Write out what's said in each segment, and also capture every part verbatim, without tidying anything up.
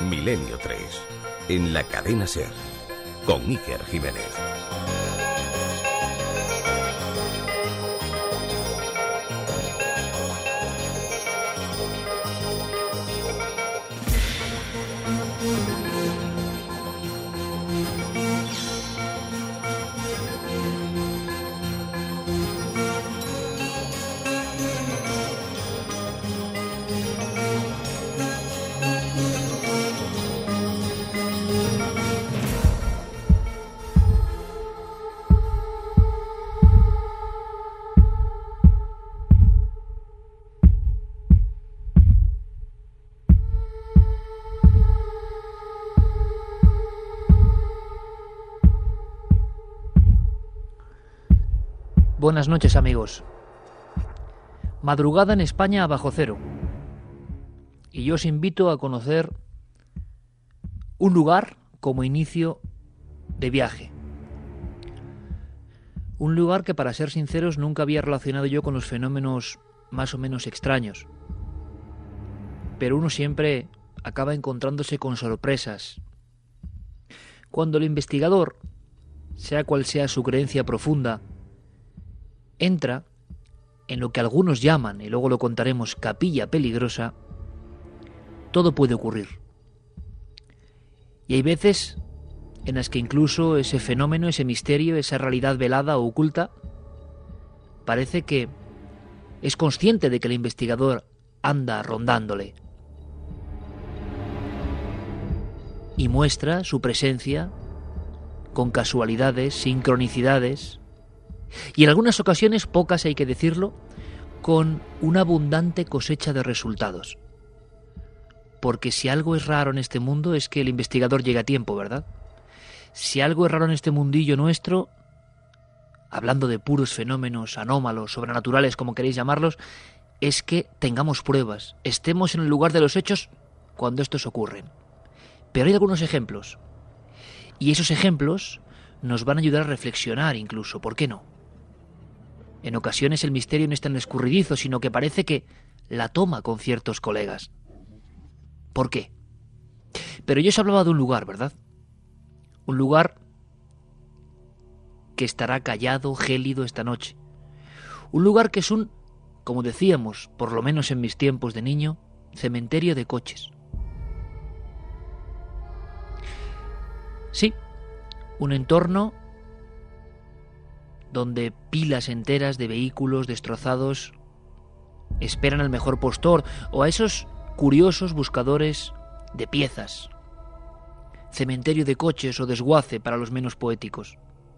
Milenio tres, en la cadena SER, con Iker Jiménez. Buenas noches, amigos. Madrugada en España a bajo cero. Y yo os invito a conocer un lugar como inicio de viaje. Un lugar que, para ser sinceros, nunca había relacionado yo con los fenómenos más o menos extraños. Pero uno siempre acaba encontrándose con sorpresas. Cuando el investigador, sea cual sea su creencia profunda, entra en lo que algunos llaman, y luego lo contaremos, capilla peligrosa, todo puede ocurrir. Y hay veces en las que incluso ese fenómeno, ese misterio, esa realidad velada o oculta, parece que es consciente de que el investigador anda rondándole. Y muestra su presencia con casualidades, sincronicidades, y en algunas ocasiones, pocas hay que decirlo, con una abundante cosecha de resultados. Porque si algo es raro en este mundo es que el investigador llegue a tiempo, ¿verdad? Si algo es raro en este mundillo nuestro, hablando de puros fenómenos anómalos, sobrenaturales, como queréis llamarlos, es que tengamos pruebas, estemos en el lugar de los hechos cuando estos ocurren. Pero hay algunos ejemplos, y esos ejemplos nos van a ayudar a reflexionar incluso, ¿por qué no? En ocasiones el misterio no es tan escurridizo, sino que parece que la toma con ciertos colegas. ¿Por qué? Pero yo os hablaba de un lugar, ¿verdad? Un lugar que estará callado, gélido esta noche. Un lugar que es un, como decíamos, por lo menos en mis tiempos de niño, cementerio de coches. Sí, un entorno donde pilas enteras de vehículos destrozados esperan al mejor postor o a esos curiosos buscadores de piezas. Cementerio de coches o desguace para los menos poéticos.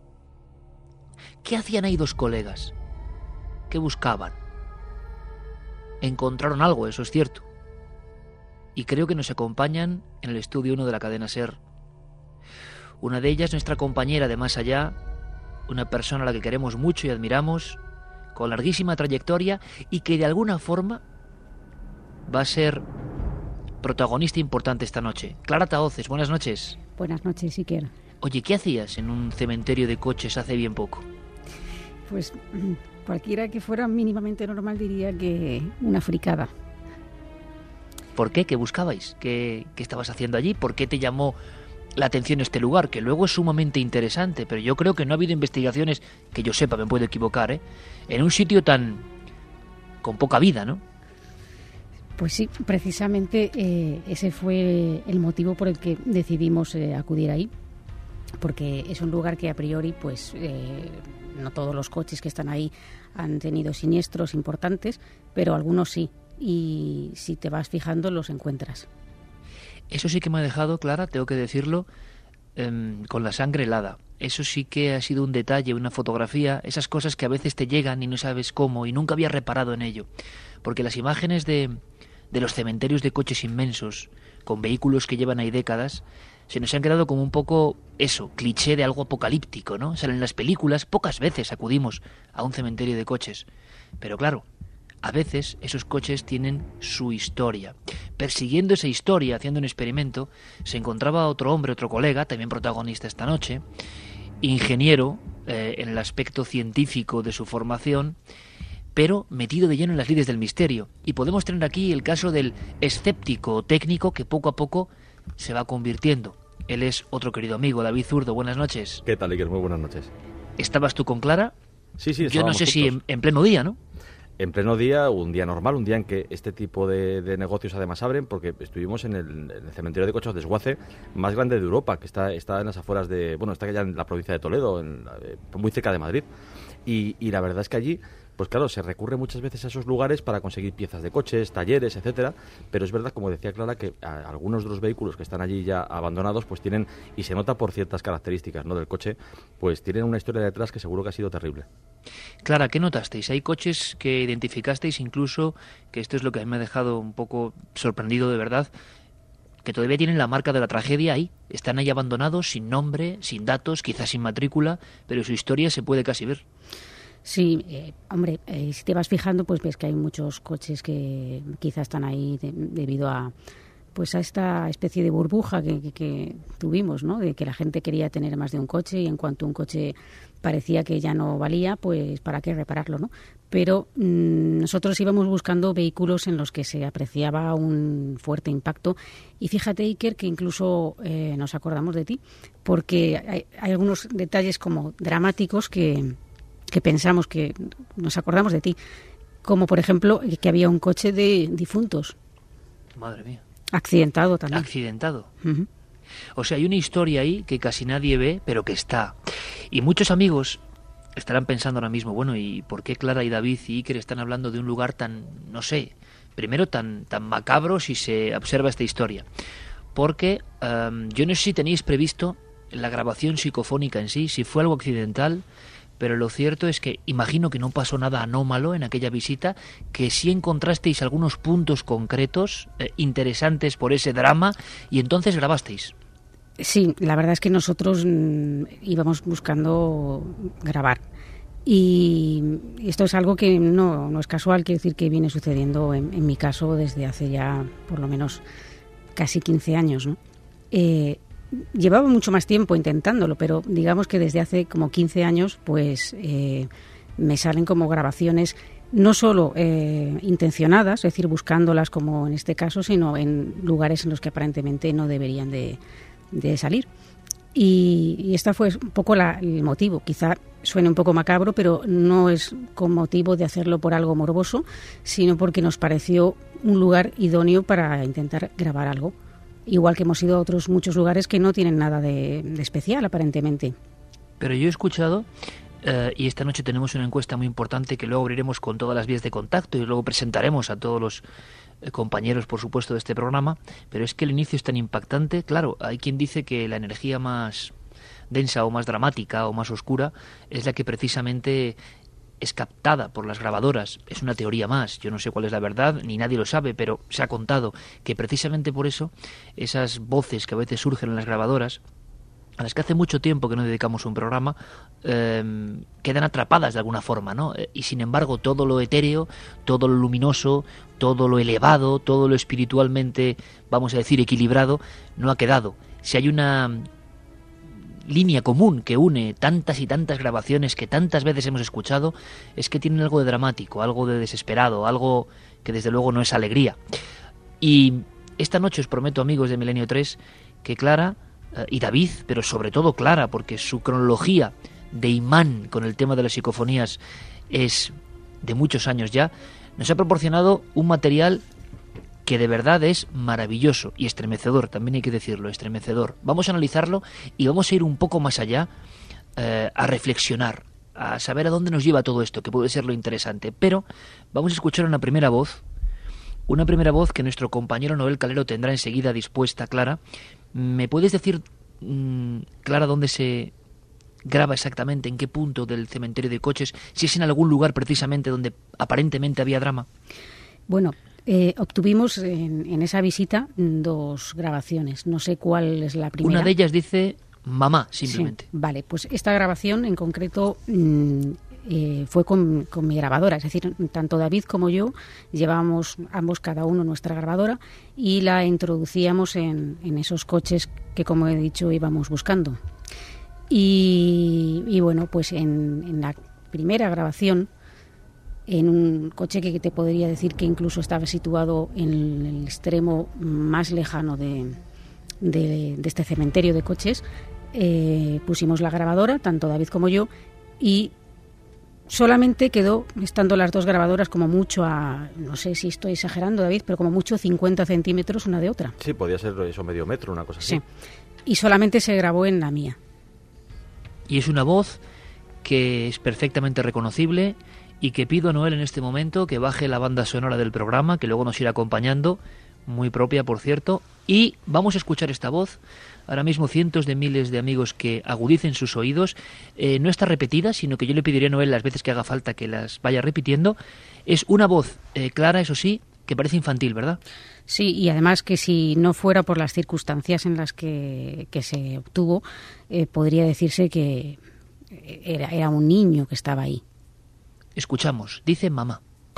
¿Qué hacían ahí dos colegas? ¿Qué buscaban? Encontraron algo, eso es cierto. Y creo que nos acompañan en el estudio uno de la cadena SER. Una de ellas, nuestra compañera de Más Allá, una persona a la que queremos mucho y admiramos, con larguísima trayectoria y que de alguna forma va a ser protagonista importante esta noche. Clara Tahoces, buenas noches. Buenas noches, Iker. Oye, ¿qué hacías en un cementerio de coches hace bien poco? Pues cualquiera que fuera mínimamente normal diría que una fricada. ¿Por qué? ¿Qué buscabais? ¿Qué, qué estabas haciendo allí? ¿Por qué te llamó la atención este lugar? Que luego es sumamente interesante, pero yo creo que no ha habido investigaciones, que yo sepa, me puedo equivocar, ¿eh? En un sitio tan con poca vida, ¿no? Pues sí, precisamente eh, ese fue el motivo por el que decidimos eh, acudir ahí, porque es un lugar que a priori, pues eh, no todos los coches que están ahí han tenido siniestros importantes, pero algunos sí, y si te vas fijando los encuentras. Eso sí que me ha dejado, Clara, tengo que decirlo, eh, con la sangre helada. Eso sí que ha sido un detalle, una fotografía, esas cosas que a veces te llegan y no sabes cómo, y nunca había reparado en ello. Porque las imágenes de, de los cementerios de coches inmensos, con vehículos que llevan ahí décadas, se nos han quedado como un poco eso, cliché de algo apocalíptico, ¿no? Salen las películas, pocas veces acudimos a un cementerio de coches. Pero claro, a veces esos coches tienen su historia. Persiguiendo esa historia, haciendo un experimento, se encontraba otro hombre, otro colega, también protagonista esta noche, ingeniero eh, en el aspecto científico de su formación, pero metido de lleno en las lides del misterio. Y podemos tener aquí el caso del escéptico técnico que poco a poco se va convirtiendo. Él es otro querido amigo, David Zurdo. Buenas noches. ¿Qué tal, Iker? Muy buenas noches. ¿Estabas tú con Clara? Sí, sí, yo no sé juntos. si en, en pleno día, ¿no? En pleno día, un día normal, un día en que este tipo de, de negocios además abren, porque estuvimos en el, en el cementerio de coches de Desguace más grande de Europa, que está, está en las afueras de, bueno, está ya en la provincia de Toledo, en, eh, muy cerca de Madrid. Y, y la verdad es que allí, pues claro, se recurre muchas veces a esos lugares para conseguir piezas de coches, talleres, etcétera, pero es verdad, como decía Clara, que a, algunos de los vehículos que están allí ya abandonados, pues tienen, y se nota por ciertas características, ¿no?, del coche, pues tienen una historia detrás que seguro que ha sido terrible. Clara, ¿qué notasteis? Hay coches que identificasteis incluso, que esto es lo que a mí me ha dejado un poco sorprendido de verdad, que todavía tienen la marca de la tragedia ahí. Están ahí abandonados, sin nombre, sin datos, quizás sin matrícula, pero su historia se puede casi ver. Sí, eh, hombre, eh, si te vas fijando, pues ves que hay muchos coches que quizás están ahí de, debido a pues a esta especie de burbuja que, que, que tuvimos, ¿no? De que la gente quería tener más de un coche y en cuanto un coche parecía que ya no valía, pues para qué repararlo, ¿no? Pero mmm, nosotros íbamos buscando vehículos en los que se apreciaba un fuerte impacto y fíjate, Iker, que incluso eh, nos acordamos de ti, porque hay, hay algunos detalles como dramáticos que, que pensamos que nos acordamos de ti, como por ejemplo que había un coche de difuntos. Madre mía. Accidentado también. Accidentado. Uh-huh. O sea, hay una historia ahí que casi nadie ve, pero que está. Y muchos amigos estarán pensando ahora mismo, bueno, ¿y por qué Clara y David y Iker están hablando de un lugar tan, no sé, primero tan, tan macabro si se observa esta historia? Porque um, yo no sé si tenéis previsto la grabación psicofónica en sí, si fue algo accidental, pero lo cierto es que imagino que no pasó nada anómalo en aquella visita, que sí encontrasteis algunos puntos concretos eh, interesantes por ese drama y entonces grabasteis. Sí, la verdad es que nosotros mmm, íbamos buscando grabar y esto es algo que no, no es casual, quiero decir que viene sucediendo en, en mi caso desde hace ya por lo menos casi quince años, ¿no? Eh, Llevaba mucho más tiempo intentándolo, pero digamos que desde hace como quince años pues eh, me salen como grabaciones no solo eh, intencionadas, es decir, buscándolas como en este caso, sino en lugares en los que aparentemente no deberían de, de salir. Y, y este fue un poco la, el motivo. Quizá suene un poco macabro, pero no es con motivo de hacerlo por algo morboso, sino porque nos pareció un lugar idóneo para intentar grabar algo. Igual que hemos ido a otros muchos lugares que no tienen nada de, de especial, aparentemente. Pero yo he escuchado, eh, y esta noche tenemos una encuesta muy importante que luego abriremos con todas las vías de contacto y luego presentaremos a todos los eh, compañeros, por supuesto, de este programa, pero es que el inicio es tan impactante. Claro, hay quien dice que la energía más densa o más dramática o más oscura es la que precisamente es captada por las grabadoras. Es una teoría más, yo no sé cuál es la verdad, ni nadie lo sabe, pero se ha contado que precisamente por eso esas voces que a veces surgen en las grabadoras, a las que hace mucho tiempo que no dedicamos un programa, eh, quedan atrapadas de alguna forma, ¿no? Y sin embargo todo lo etéreo, todo lo luminoso, todo lo elevado, todo lo espiritualmente, vamos a decir, equilibrado, no ha quedado. Si hay una línea común que une tantas y tantas grabaciones que tantas veces hemos escuchado, es que tienen algo de dramático, algo de desesperado, algo que desde luego no es alegría. Y esta noche os prometo, amigos de Milenio tres, que Clara eh, y David, pero sobre todo Clara, porque su cronología de imán con el tema de las psicofonías es de muchos años ya, nos ha proporcionado un material que de verdad es maravilloso y estremecedor, también hay que decirlo, estremecedor. Vamos a analizarlo y vamos a ir un poco más allá, eh, a reflexionar, a saber a dónde nos lleva todo esto, que puede ser lo interesante. Pero vamos a escuchar una primera voz, una primera voz que nuestro compañero Noel Calero tendrá enseguida dispuesta, Clara. ¿Me puedes decir, mmm, Clara, dónde se graba exactamente, en qué punto del cementerio de coches, si es en algún lugar precisamente donde aparentemente había drama? Bueno, Eh, obtuvimos en, en esa visita dos grabaciones. No sé cuál es la primera. Una de ellas dice mamá, simplemente. Sí, vale, pues esta grabación en concreto mmm, eh, fue con, con mi grabadora. Es decir, tanto David como yo llevábamos ambos cada uno nuestra grabadora y la introducíamos en, en esos coches que, como he dicho, íbamos buscando. Y, y bueno, pues en, en la primera grabación, en un coche que te podría decir que incluso estaba situado en el extremo más lejano de, de, de este cementerio de coches, eh, pusimos la grabadora, tanto David como yo, y solamente quedó, estando las dos grabadoras como mucho a, no sé si estoy exagerando, David, pero como mucho cincuenta centímetros una de otra. Sí, podía ser eso, medio metro, una cosa así. Sí, y solamente se grabó en la mía. Y es una voz que es perfectamente reconocible y que pido a Noel en este momento que baje la banda sonora del programa, que luego nos irá acompañando, muy propia, por cierto, y vamos a escuchar esta voz. Ahora mismo cientos de miles de amigos que agudicen sus oídos. Eh, no está repetida, sino que yo le pediría a Noel las veces que haga falta que las vaya repitiendo. Es una voz eh, clara, eso sí, que parece infantil, ¿verdad? Sí, y además que si no fuera por las circunstancias en las que, que se obtuvo, eh, podría decirse que era, era un niño que estaba ahí. Escuchamos, dice mamá.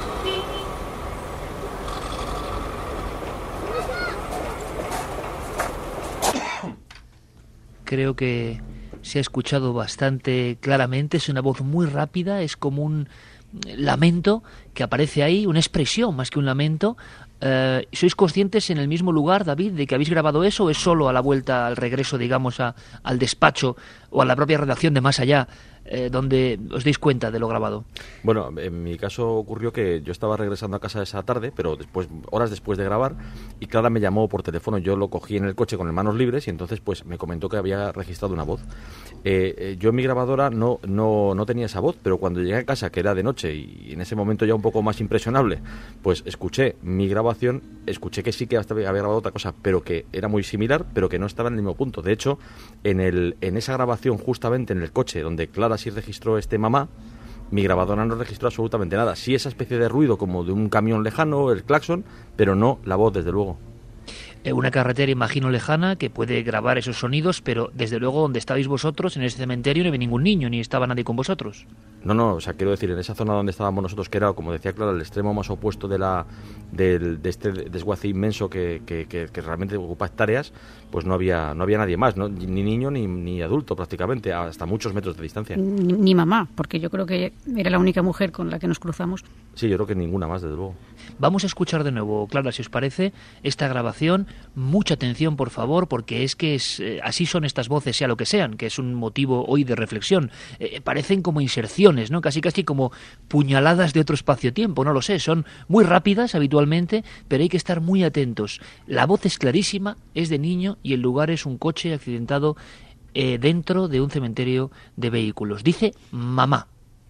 Creo que se ha escuchado bastante claramente, es una voz muy rápida, es como un lamento que aparece ahí, una expresión más que un lamento. Eh, ¿Sois conscientes en el mismo lugar, David, de que habéis grabado eso o es solo a la vuelta, al regreso, digamos, a, al despacho o a la propia redacción de Más Allá, eh, donde os deis cuenta de lo grabado? Bueno, en mi caso ocurrió que yo estaba regresando a casa esa tarde, pero después, horas después de grabar, y Clara me llamó por teléfono. Yo lo cogí en el coche con las manos libres y entonces pues me comentó que había registrado una voz. Eh, eh, yo en mi grabadora no, no, no tenía esa voz, pero cuando llegué a casa, que era de noche y en ese momento ya un poco más impresionable, pues escuché mi grabación, escuché que sí que había grabado otra cosa, pero que era muy similar, pero que no estaba en el mismo punto. De hecho, en, el, en esa grabación, justamente en el coche donde Clara sí registró este mamá, mi grabadora no registró absolutamente nada. Sí esa especie de ruido como de un camión lejano, el claxon, pero no la voz, desde luego. Una carretera, imagino, lejana, que puede grabar esos sonidos, pero desde luego donde estabais vosotros, en ese cementerio, no había ningún niño, ni estaba nadie con vosotros. No, no, o sea, quiero decir, en esa zona donde estábamos nosotros, que era, como decía Clara, el extremo más opuesto de la de, de este desguace inmenso que, que, que, que realmente ocupa hectáreas, pues no había no había nadie más, ¿no? Ni niño ni, ni adulto prácticamente, hasta muchos metros de distancia. Ni, ni mamá, porque yo creo que era la única mujer con la que nos cruzamos. Sí, yo creo que ninguna más, desde luego. Vamos a escuchar de nuevo, Clara, si os parece, esta grabación. Mucha atención, por favor, porque es que es, eh, así son estas voces, sea lo que sean, que es un motivo hoy de reflexión. Eh, parecen como inserciones, ¿no? Casi casi como puñaladas de otro espacio-tiempo, no lo sé. Son muy rápidas habitualmente, pero hay que estar muy atentos. La voz es clarísima, es de niño y el lugar es un coche accidentado eh, dentro de un cementerio de vehículos. Dice mamá.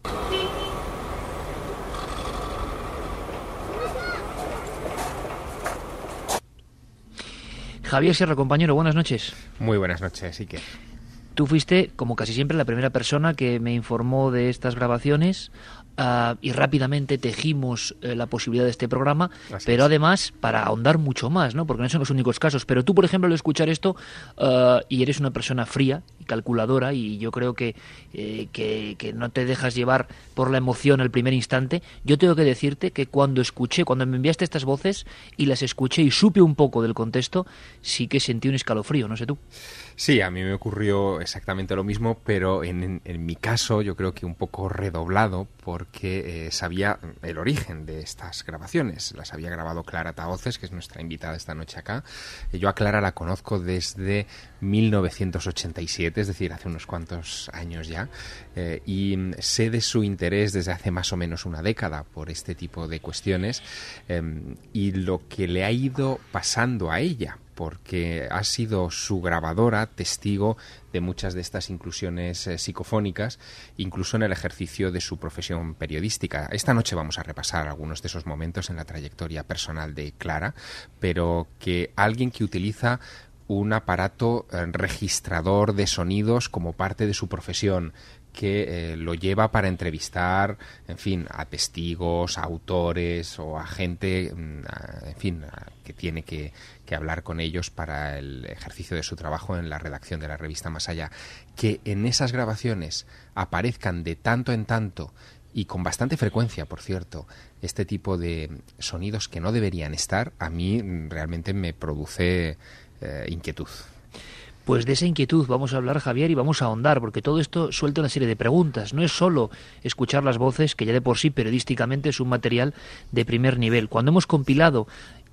Javier Sierra, compañero, buenas noches. Muy buenas noches, Iker. Tú fuiste, como casi siempre, la primera persona que me informó de estas grabaciones uh, y rápidamente tejimos uh, la posibilidad de este programa, Así pero es. Además para ahondar mucho más, ¿no? Porque no son los únicos casos. Pero tú, por ejemplo, al escuchar esto, uh, y eres una persona fría y calculadora, y yo creo que, eh, que, que no te dejas llevar por la emoción al primer instante, yo tengo que decirte que cuando escuché, cuando me enviaste estas voces y las escuché y supe un poco del contexto, sí que sentí un escalofrío, no sé tú. Sí, a mí me ocurrió exactamente lo mismo, pero en, en, en mi caso yo creo que un poco redoblado, porque eh, sabía el origen de estas grabaciones. Las había grabado Clara Tahoces, que es nuestra invitada esta noche acá. Yo a Clara la conozco desde mil novecientos ochenta y siete, es decir, hace unos cuantos años ya, eh, y sé de su interés desde hace más o menos una década por este tipo de cuestiones, eh, y lo que le ha ido pasando a ella, porque ha sido su grabadora testigo de muchas de estas inclusiones eh, psicofónicas, incluso en el ejercicio de su profesión periodística. Esta noche vamos a repasar algunos de esos momentos en la trayectoria personal de Clara, pero que alguien que utiliza un aparato eh, registrador de sonidos como parte de su profesión, que eh, lo lleva para entrevistar, en fin, a testigos, a autores o a gente, a, en fin, a, que tiene que, que hablar con ellos para el ejercicio de su trabajo en la redacción de la revista Más Allá, que en esas grabaciones aparezcan de tanto en tanto y con bastante frecuencia, por cierto, este tipo de sonidos que no deberían estar, a mí realmente me produce eh, inquietud. Pues de esa inquietud vamos a hablar, Javier, y vamos a ahondar, porque todo esto suelta una serie de preguntas. No es solo escuchar las voces, que ya de por sí periodísticamente es un material de primer nivel. Cuando hemos compilado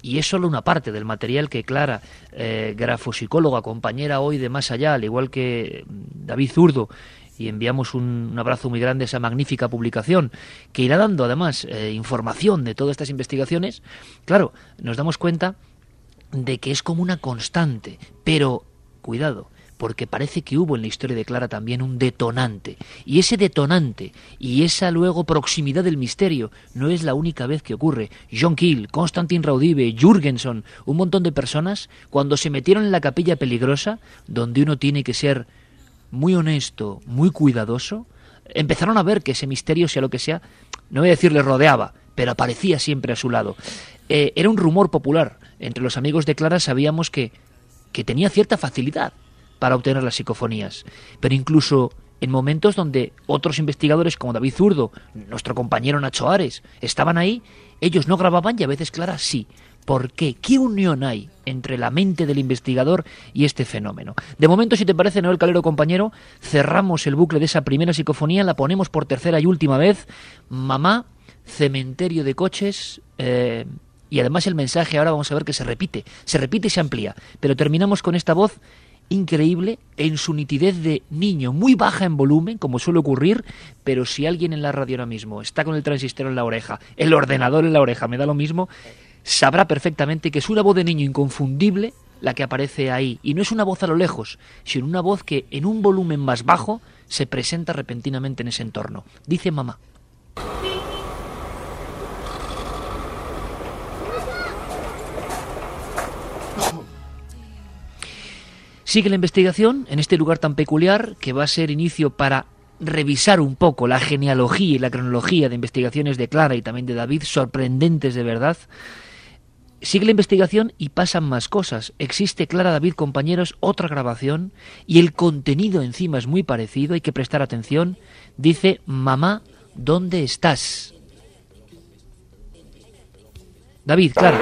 y es solo una parte del material que Clara, eh, grafopsicóloga, compañera hoy de Más Allá, al igual que David Zurdo, y enviamos un, un abrazo muy grande a esa magnífica publicación, que irá dando además eh, información de todas estas investigaciones. Claro, nos damos cuenta de que es como una constante, pero cuidado, porque parece que hubo en la historia de Clara también un detonante. Y ese detonante y esa luego proximidad del misterio no es la única vez que ocurre. John Keel, Konstantin Raudive, Jürgenson, un montón de personas, cuando se metieron en la capilla peligrosa, donde uno tiene que ser muy honesto, muy cuidadoso, empezaron a ver que ese misterio, sea lo que sea, no voy a decir le rodeaba, pero aparecía siempre a su lado. Eh, era un rumor popular. Entre los amigos de Clara sabíamos que, que tenía cierta facilidad para obtener las psicofonías, pero incluso en momentos donde otros investigadores como David Zurdo, nuestro compañero Nacho Ares, estaban ahí, ellos no grababan y a veces Clara sí. ¿Por qué? ¿Qué unión hay entre la mente del investigador y este fenómeno? De momento, si te parece, Noel Calero, compañero, cerramos el bucle de esa primera psicofonía, la ponemos por tercera y última vez. Mamá, cementerio de coches, eh, y además el mensaje ahora vamos a ver que se repite, se repite y se amplía, pero terminamos con esta voz increíble en su nitidez de niño, muy baja en volumen, como suele ocurrir, pero si alguien en la radio ahora mismo está con el transistor en la oreja, el ordenador en la oreja, me da lo mismo, sabrá perfectamente que es una voz de niño inconfundible la que aparece ahí, y no es una voz a lo lejos, sino una voz que en un volumen más bajo se presenta repentinamente en ese entorno. Dice mamá. Sigue la investigación en este lugar tan peculiar que va a ser inicio para revisar un poco la genealogía y la cronología de investigaciones de Clara y también de David, sorprendentes de verdad. Sigue la investigación y pasan más cosas. Existe, Clara, David, compañeros, otra grabación y el contenido encima es muy parecido, hay que prestar atención. Dice, mamá, ¿dónde estás? David, Clara.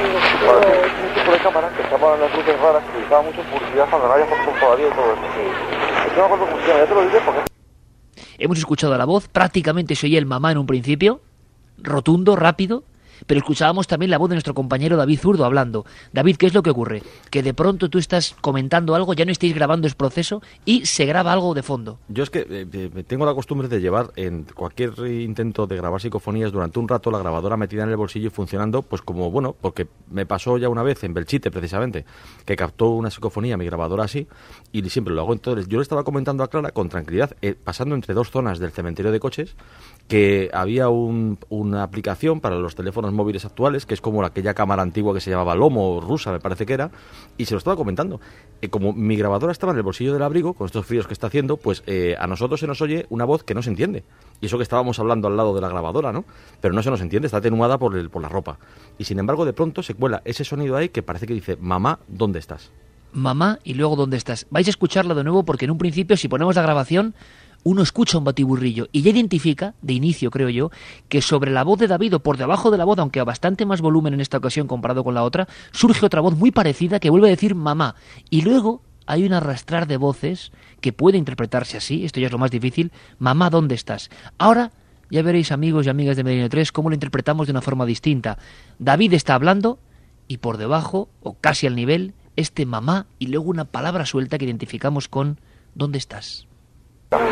De cámara que estaban las luces raras que utilizaba mucho en publicidad cuando no había fotos todavía y todo eso. Sí. No me acuerdo cómo se llama, ya te lo diré porque... Hemos escuchado la voz, prácticamente se oía el mamá en un principio, rotundo, rápido, pero escuchábamos también la voz de nuestro compañero David Zurdo hablando. David, ¿qué es lo que ocurre? Que de pronto tú estás comentando algo, ya no estáis grabando el proceso y se graba algo de fondo. Yo es que eh, tengo la costumbre de llevar en cualquier intento de grabar psicofonías durante un rato la grabadora metida en el bolsillo y funcionando, pues como, bueno, porque me pasó ya una vez en Belchite precisamente, que captó una psicofonía mi grabadora así, y siempre lo hago. Entonces yo le estaba comentando a Clara con tranquilidad, eh, pasando entre dos zonas del cementerio de coches, que había un, una aplicación para los teléfonos móviles actuales, que es como aquella cámara antigua que se llamaba Lomo, rusa me parece que era, y se lo estaba comentando. Eh, como mi grabadora estaba en el bolsillo del abrigo, con estos fríos que está haciendo, pues eh, a nosotros se nos oye una voz que no se entiende. Y eso que estábamos hablando al lado de la grabadora, ¿no? Pero no se nos entiende, está atenuada por, el, por la ropa. Y sin embargo, de pronto se cuela ese sonido ahí que parece que dice, mamá, ¿dónde estás? Mamá, y luego ¿dónde estás? Vais a escucharla de nuevo porque en un principio, si ponemos la grabación, uno escucha un batiburrillo y ya identifica, de inicio creo yo, que sobre la voz de David o por debajo de la voz, aunque a bastante más volumen en esta ocasión comparado con la otra, surge otra voz muy parecida que vuelve a decir mamá. Y luego hay un arrastrar de voces que puede interpretarse así, esto ya es lo más difícil, mamá, ¿dónde estás? Ahora ya veréis, amigos y amigas de Milenio tres, cómo lo interpretamos de una forma distinta. David está hablando y por debajo, o casi al nivel, este mamá y luego una palabra suelta que identificamos con ¿dónde estás? Bueno,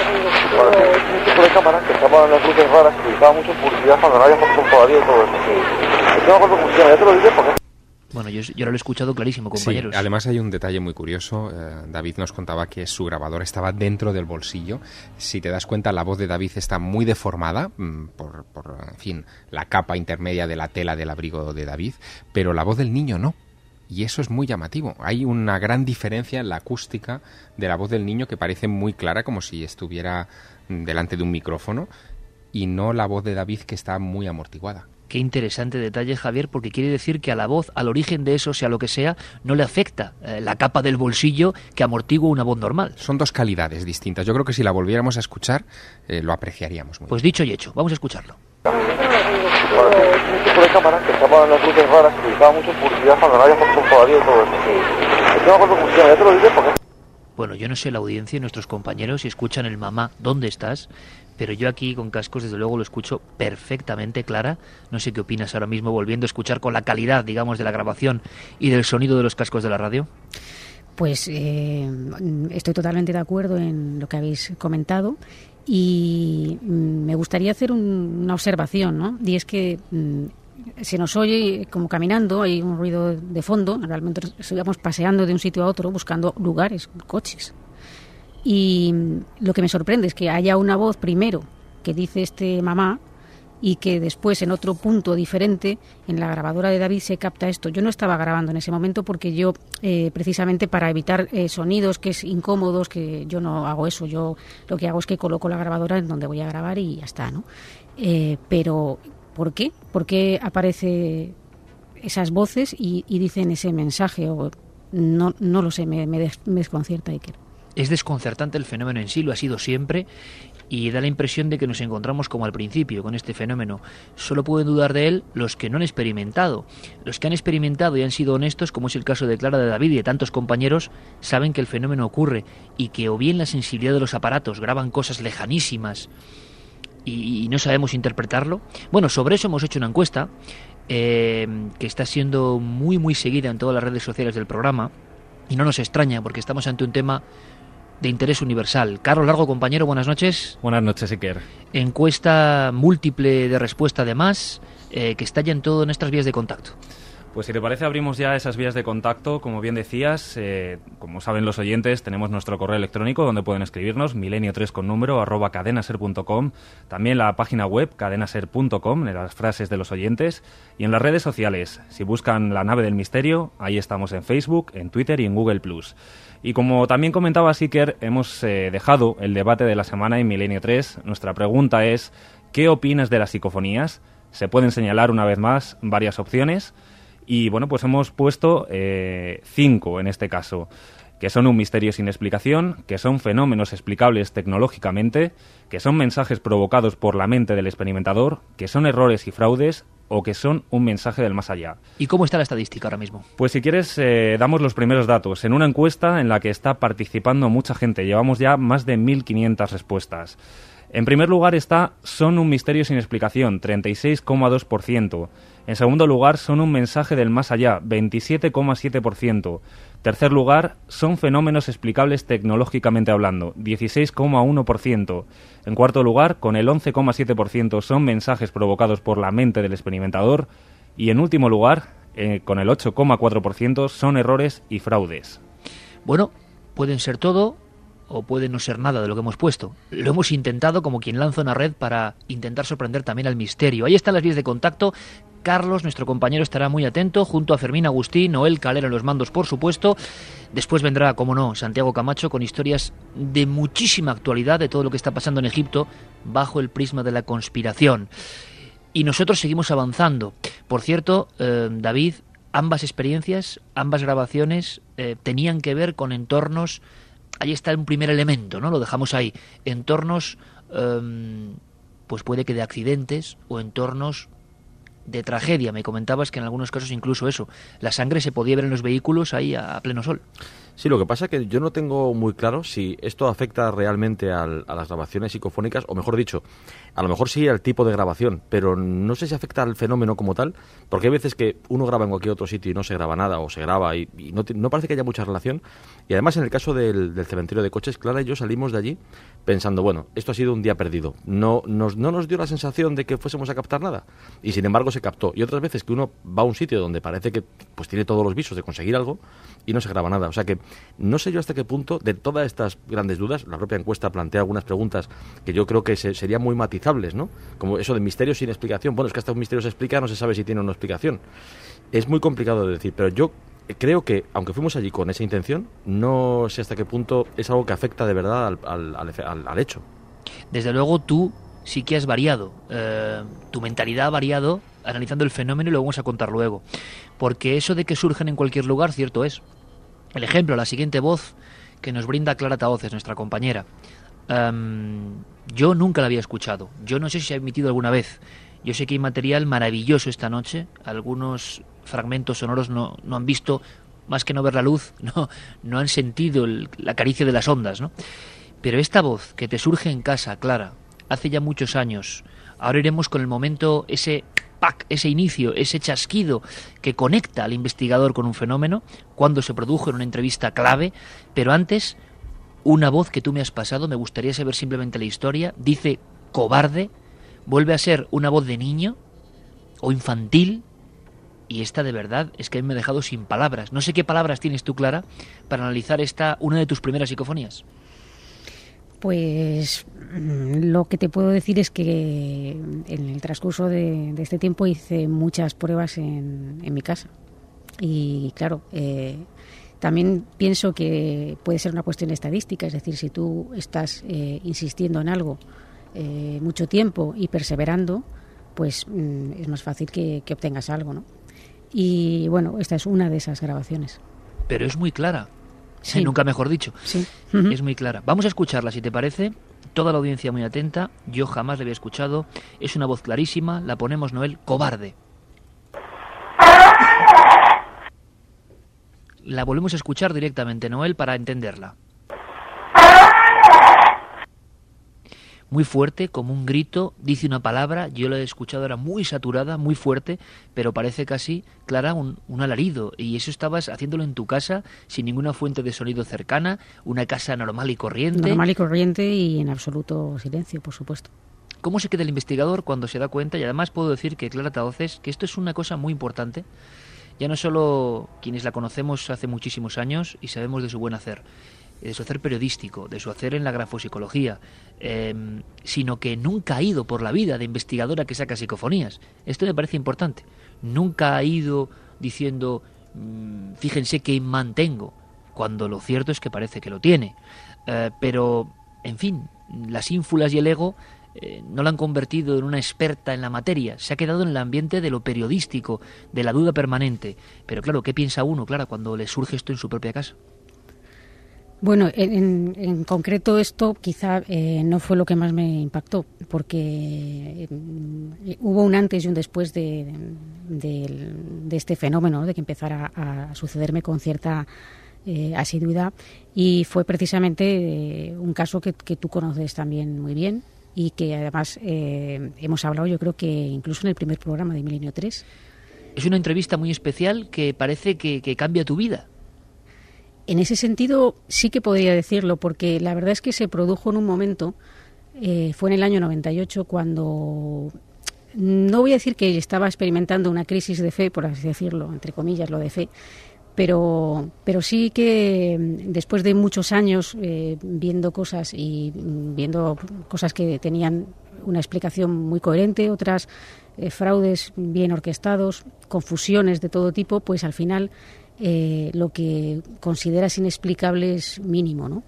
un tipo de cámara que estaban las luces raras que utilizaba mucho en publicidad cuando no había fotos todavía y todo eso. Sí. No me acuerdo cómo se llama, ya te lo diré porque... Bueno, yo, yo lo he escuchado clarísimo, compañeros. Sí, además hay un detalle muy curioso. Eh, David nos contaba que su grabadora estaba dentro del bolsillo. Si te das cuenta, la voz de David está muy deformada mmm, por, por, en fin, la capa intermedia de la tela del abrigo de David, pero la voz del niño no. Y eso es muy llamativo. Hay una gran diferencia en la acústica de la voz del niño que parece muy clara, como si estuviera delante de un micrófono, y no la voz de David, que está muy amortiguada. Qué interesante detalle, Javier, porque quiere decir que a la voz, al origen de eso, sea lo que sea, no le afecta eh, la capa del bolsillo que amortigua una voz normal. Son dos calidades distintas. Yo creo que si la volviéramos a escuchar, eh, lo apreciaríamos muy Pues bien. dicho y hecho, vamos a escucharlo. Bueno, un tipo de cámara que estaban las luces raras que utilizaba mucho en publicidad cuando no había fotos todavía y todo eso. Sí. No me acuerdo cómo se llama, ya te lo diré porque... Bueno, yo no sé la audiencia y nuestros compañeros si escuchan el mamá, ¿dónde estás? Pero yo aquí con cascos desde luego lo escucho perfectamente clara. No sé qué opinas ahora mismo volviendo a escuchar con la calidad, digamos, de la grabación y del sonido de los cascos de la radio. Pues eh, estoy totalmente de acuerdo en lo que habéis comentado y me gustaría hacer un, una observación, ¿no? Y es que mm, se nos oye como caminando, hay un ruido de fondo, realmente estamos paseando de un sitio a otro buscando lugares, coches. Y lo que me sorprende es que haya una voz primero que dice este mamá y que después en otro punto diferente en la grabadora de David se capta esto. Yo no estaba grabando en ese momento porque yo eh, precisamente para evitar eh, sonidos que es incómodos, que yo no hago eso, yo lo que hago es que coloco la grabadora en donde voy a grabar y ya está, ¿no? Eh, pero ¿por qué? ¿Por qué aparece esas voces y, y dicen ese mensaje? O no, no lo sé, me, me, des, me desconcierta, Iker. Es desconcertante el fenómeno en sí, lo ha sido siempre, y da la impresión de que nos encontramos como al principio con este fenómeno. Solo pueden dudar de él los que no han experimentado. Los que han experimentado y han sido honestos, como es el caso de Clara, de David y de tantos compañeros, saben que el fenómeno ocurre y que o bien la sensibilidad de los aparatos graban cosas lejanísimas y, y no sabemos interpretarlo. Bueno, sobre eso hemos hecho una encuesta eh, que está siendo muy muy seguida en todas las redes sociales del programa, y no nos extraña porque estamos ante un tema de interés universal. Carlos Largo, compañero, buenas noches. Buenas noches, Iker. Encuesta múltiple de respuesta, además, eh, que está ya en todo en nuestras vías de contacto. Pues si te parece, abrimos ya esas vías de contacto. Como bien decías, eh, como saben los oyentes, tenemos nuestro correo electrónico donde pueden escribirnos, milenio tres con número, arroba cadenaser punto com. También la página web, cadenaser punto com, en las frases de los oyentes. Y en las redes sociales, si buscan La Nave del Misterio, ahí estamos en Facebook, en Twitter y en Google plus. Y como también comentaba Iker, hemos eh, dejado el debate de la semana en Milenio tres. Nuestra pregunta es, ¿qué opinas de las psicofonías? Se pueden señalar una vez más varias opciones. Y bueno, pues hemos puesto eh, cinco en este caso, que son un misterio sin explicación, que son fenómenos explicables tecnológicamente, que son mensajes provocados por la mente del experimentador, que son errores y fraudes, o que son un mensaje del más allá. ¿Y cómo está la estadística ahora mismo? Pues si quieres, eh, damos los primeros datos. En una encuesta en la que está participando mucha gente, llevamos ya más de mil quinientas respuestas. En primer lugar está son un misterio sin explicación, treinta y seis coma dos por ciento. En segundo lugar, son un mensaje del más allá, veintisiete coma siete por ciento. Tercer lugar, son fenómenos explicables tecnológicamente hablando, dieciséis coma uno por ciento. En cuarto lugar, con el once coma siete por ciento, son mensajes provocados por la mente del experimentador. Y en último lugar, eh, con el ocho coma cuatro por ciento, son errores y fraudes. Bueno, pueden ser todo o puede no ser nada de lo que hemos puesto. Lo hemos intentado como quien lanza una red para intentar sorprender también al misterio. Ahí están las vías de contacto. Carlos, nuestro compañero, estará muy atento, junto a Fermín Agustín, Noel Calero en los mandos, por supuesto. Después vendrá, como no, Santiago Camacho con historias de muchísima actualidad de todo lo que está pasando en Egipto bajo el prisma de la conspiración. Y nosotros seguimos avanzando. Por cierto, eh, David, ambas experiencias, ambas grabaciones eh, tenían que ver con entornos. Ahí está un primer elemento, ¿no? Lo dejamos ahí. Entornos, eh, pues puede que de accidentes o entornos de tragedia. Me comentabas que en algunos casos incluso eso, la sangre se podía ver en los vehículos ahí a, a pleno sol. Sí, lo que pasa es que yo no tengo muy claro si esto afecta realmente al, a las grabaciones psicofónicas, o mejor dicho, a lo mejor sí al tipo de grabación, pero no sé si afecta al fenómeno como tal, porque hay veces que uno graba en cualquier otro sitio y no se graba nada, o se graba y, y no, no parece que haya mucha relación. Y además en el caso del, del cementerio de coches, Clara y yo salimos de allí pensando, bueno, esto ha sido un día perdido. No nos, no nos dio la sensación de que fuésemos a captar nada, y sin embargo se captó. Y otras veces que uno va a un sitio donde parece que pues tiene todos los visos de conseguir algo y no se graba nada. O sea que no sé yo hasta qué punto, de todas estas grandes dudas, la propia encuesta plantea algunas preguntas que yo creo que se, serían muy matizables, ¿no? Como eso de misterio sin explicación. Bueno, es que hasta un misterio se explica, no se sabe si tiene una explicación. Es muy complicado de decir, pero yo creo que, aunque fuimos allí con esa intención, no sé hasta qué punto es algo que afecta de verdad al, al, al, al, al hecho. Desde luego tú sí que has variado, eh, tu mentalidad ha variado analizando el fenómeno y lo vamos a contar luego. Porque eso de que surgen en cualquier lugar, cierto es. El ejemplo, la siguiente voz que nos brinda Clara Tahoces, nuestra compañera. Um, yo nunca la había escuchado. Yo no sé si se ha emitido alguna vez. Yo sé que hay material maravilloso esta noche. Algunos fragmentos sonoros no, no han visto más que no ver la luz, no, no han sentido el, la caricia de las ondas, ¿no? Pero esta voz que te surge en casa, Clara, hace ya muchos años, ahora iremos con el momento, ese ¡pac!, ese inicio, ese chasquido que conecta al investigador con un fenómeno, cuando se produjo en una entrevista clave, pero antes, una voz que tú me has pasado, me gustaría saber simplemente la historia, dice cobarde, vuelve a ser una voz de niño o infantil, y esta de verdad es que a mí me ha dejado sin palabras. No sé qué palabras tienes tú, Clara, para analizar esta, una de tus primeras psicofonías. Pues lo que te puedo decir es que en el transcurso de, de este tiempo hice muchas pruebas en, en mi casa. Y claro, eh, también pienso que puede ser una cuestión estadística, es decir, si tú estás eh, insistiendo en algo eh, mucho tiempo y perseverando, pues mm, es más fácil que, que obtengas algo, ¿no? Y bueno, esta es una de esas grabaciones. Pero es muy clara. Sí. Sí, nunca mejor dicho. Sí. Uh-huh. Es muy clara. Vamos a escucharla, si te parece. Toda la audiencia muy atenta. Yo jamás la había escuchado. Es una voz clarísima. La ponemos, Noel. Cobarde. La volvemos a escuchar directamente, Noel, para entenderla. Muy fuerte, como un grito, dice una palabra, yo la he escuchado, era muy saturada, muy fuerte, pero parece casi, Clara, un, un alarido. Y eso estabas haciéndolo en tu casa, sin ninguna fuente de sonido cercana, una casa normal y corriente. Normal y corriente y en absoluto silencio, por supuesto. ¿Cómo se queda el investigador cuando se da cuenta? Y además puedo decir que Clara Tahoces, que esto es una cosa muy importante, ya no solo quienes la conocemos hace muchísimos años y sabemos de su buen hacer, de su hacer periodístico, de su hacer en la grafopsicología, eh, sino que nunca ha ido por la vida de investigadora que saca psicofonías. Esto me parece importante. Nunca ha ido diciendo, mmm, fíjense qué mantengo, cuando lo cierto es que parece que lo tiene. Eh, pero, en fin, las ínfulas y el ego eh, no la han convertido en una experta en la materia. Se ha quedado en el ambiente de lo periodístico, de la duda permanente. Pero claro, ¿qué piensa uno, Clara, cuando le surge esto en su propia casa? Bueno, en, en concreto esto quizá eh, no fue lo que más me impactó, porque eh, hubo un antes y un después de, de, de este fenómeno, ¿no? De que empezara a, a sucederme con cierta eh, asiduidad, y fue precisamente eh, un caso que, que tú conoces también muy bien y que además eh, hemos hablado, yo creo que incluso en el primer programa de Milenio tres. Es una entrevista muy especial que parece que, que cambia tu vida. En ese sentido sí que podría decirlo, porque la verdad es que se produjo en un momento, eh, fue en el año noventa y ocho, cuando no voy a decir que estaba experimentando una crisis de fe, por así decirlo, entre comillas, lo de fe, pero, pero sí que después de muchos años eh, viendo cosas y viendo cosas que tenían una explicación muy coherente, otras eh, fraudes bien orquestados, confusiones de todo tipo, pues al final Eh, lo que consideras inexplicable es mínimo, ¿no?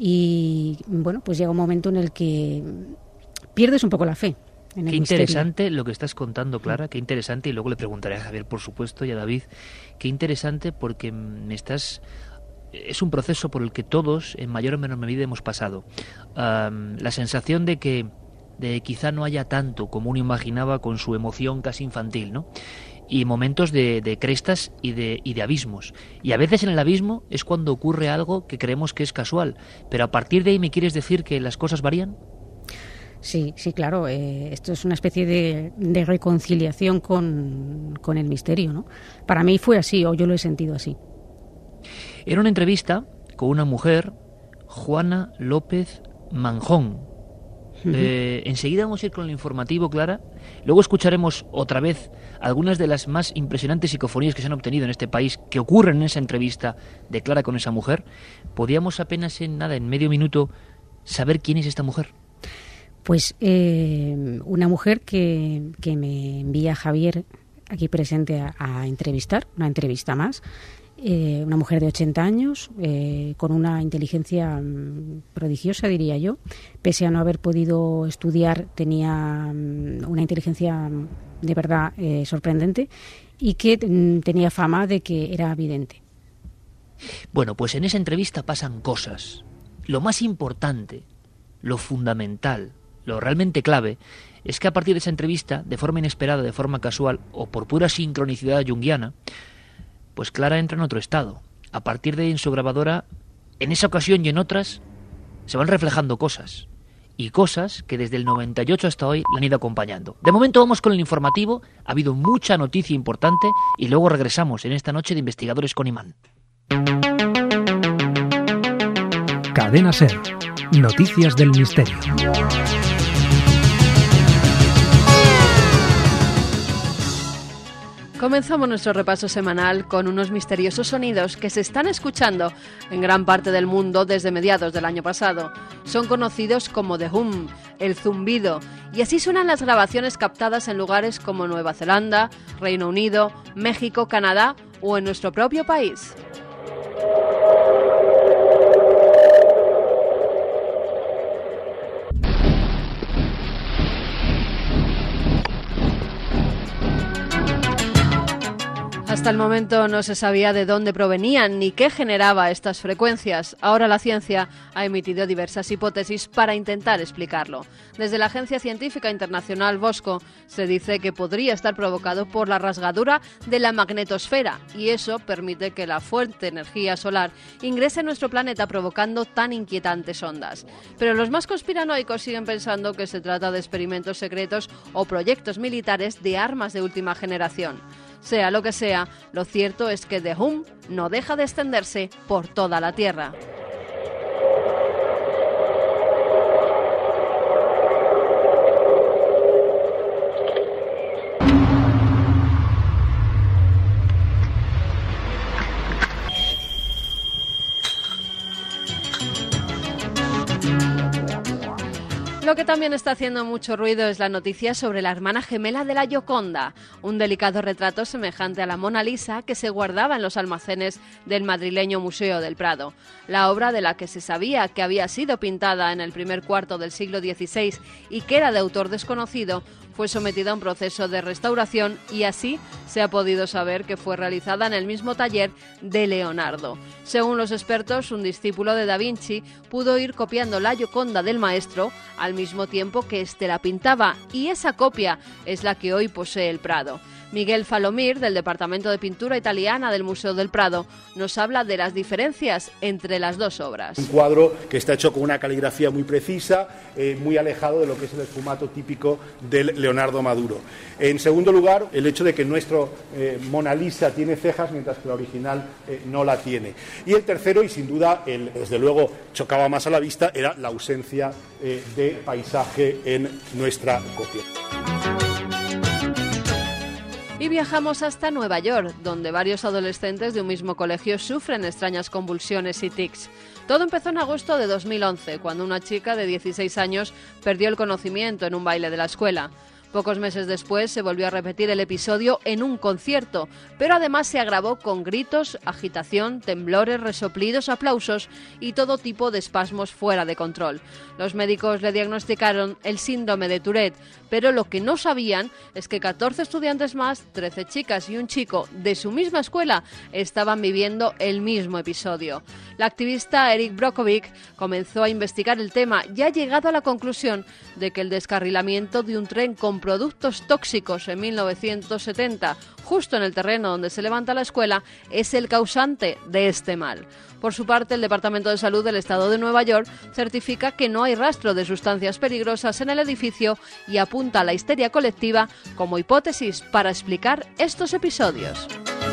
Y bueno, pues llega un momento en el que pierdes un poco la fe en el Qué misterio. interesante lo que estás contando, Clara, qué interesante, y luego le preguntaré a Javier, por supuesto, y a David, qué interesante porque me estás... Es un proceso por el que todos, en mayor o menor medida, hemos pasado. Um, la sensación de que de quizá no haya tanto como uno imaginaba con su emoción casi infantil, ¿no? Y momentos de, de crestas y de, y de abismos. Y a veces en el abismo es cuando ocurre algo que creemos que es casual. Pero a partir de ahí, ¿me quieres decir que las cosas varían? Sí, sí, claro. Eh, esto es una especie de, de reconciliación con, con el misterio, ¿no? Para mí fue así, o yo lo he sentido así. Era una entrevista con una mujer, Juana López Manjón. Eh, enseguida vamos a ir con el informativo, Clara. Luego escucharemos otra vez algunas de las más impresionantes psicofonías que se han obtenido en este país, que ocurren en esa entrevista de Clara con esa mujer. Podíamos apenas en nada, en medio minuto, saber quién es esta mujer. Pues eh, una mujer que, que me envía Javier aquí presente a, a entrevistar, una entrevista más. Eh, una mujer de ochenta años, eh, con una inteligencia mmm, prodigiosa, diría yo. Pese a no haber podido estudiar, tenía mmm, una inteligencia mmm, de verdad eh, sorprendente, y que mmm, tenía fama de que era vidente. Bueno, pues en esa entrevista pasan cosas. Lo más importante, lo fundamental, lo realmente clave, es que a partir de esa entrevista, de forma inesperada, de forma casual, o por pura sincronicidad junguiana, pues Clara entra en otro estado. A partir de ahí en su grabadora, en esa ocasión y en otras, se van reflejando cosas. Y cosas que desde el noventa y ocho hasta hoy la han ido acompañando. De momento vamos con el informativo, ha habido mucha noticia importante y luego regresamos en esta noche de Investigadores con Imán. Cadena SER. Noticias del misterio. Comenzamos nuestro repaso semanal con unos misteriosos sonidos que se están escuchando en gran parte del mundo desde mediados del año pasado. Son conocidos como The Hum, el zumbido, y así suenan las grabaciones captadas en lugares como Nueva Zelanda, Reino Unido, México, Canadá o en nuestro propio país. Hasta el momento no se sabía de dónde provenían ni qué generaba estas frecuencias. Ahora la ciencia ha emitido diversas hipótesis para intentar explicarlo. Desde la Agencia Científica Internacional Bosco se dice que podría estar provocado por la rasgadura de la magnetosfera y eso permite que la fuerte energía solar ingrese en nuestro planeta provocando tan inquietantes ondas. Pero los más conspiranoicos siguen pensando que se trata de experimentos secretos o proyectos militares de armas de última generación. Sea lo que sea, lo cierto es que The Hum no deja de extenderse por toda la Tierra. Lo que también está haciendo mucho ruido es la noticia sobre la hermana gemela de la Gioconda, un delicado retrato semejante a la Mona Lisa que se guardaba en los almacenes del madrileño Museo del Prado. La obra, de la que se sabía que había sido pintada en el primer cuarto del siglo dieciséis y que era de autor desconocido, fue sometida a un proceso de restauración y así se ha podido saber que fue realizada en el mismo taller de Leonardo. Según los expertos, un discípulo de Da Vinci pudo ir copiando la Gioconda del maestro al mismo tiempo que éste la pintaba y esa copia es la que hoy posee el Prado. Miguel Falomir, del Departamento de Pintura Italiana del Museo del Prado, nos habla de las diferencias entre las dos obras. Un cuadro que está hecho con una caligrafía muy precisa, eh, muy alejado de lo que es el esfumato típico del Leonardo Maduro. En segundo lugar, el hecho de que nuestro eh, Mona Lisa tiene cejas, mientras que la original eh, no la tiene. Y el tercero, y sin duda, el, desde luego chocaba más a la vista, era la ausencia eh, de paisaje en nuestra copia. Y viajamos hasta Nueva York, donde varios adolescentes de un mismo colegio sufren extrañas convulsiones y tics. Todo empezó en agosto de dos mil once, cuando una chica de dieciséis años perdió el conocimiento en un baile de la escuela. Pocos meses después se volvió a repetir el episodio en un concierto, pero además se agravó con gritos, agitación, temblores, resoplidos, aplausos y todo tipo de espasmos fuera de control. Los médicos le diagnosticaron el síndrome de Tourette, pero lo que no sabían es que catorce estudiantes más, trece chicas y un chico de su misma escuela estaban viviendo el mismo episodio. La activista Eric Brockovich comenzó a investigar el tema y ha llegado a la conclusión de que el descarrilamiento de un tren con productos tóxicos en mil novecientos setenta, justo en el terreno donde se levanta la escuela, es el causante de este mal. Por su parte, el Departamento de Salud del Estado de Nueva York certifica que no hay rastro de sustancias peligrosas en el edificio y apunta a la histeria colectiva como hipótesis para explicar estos episodios.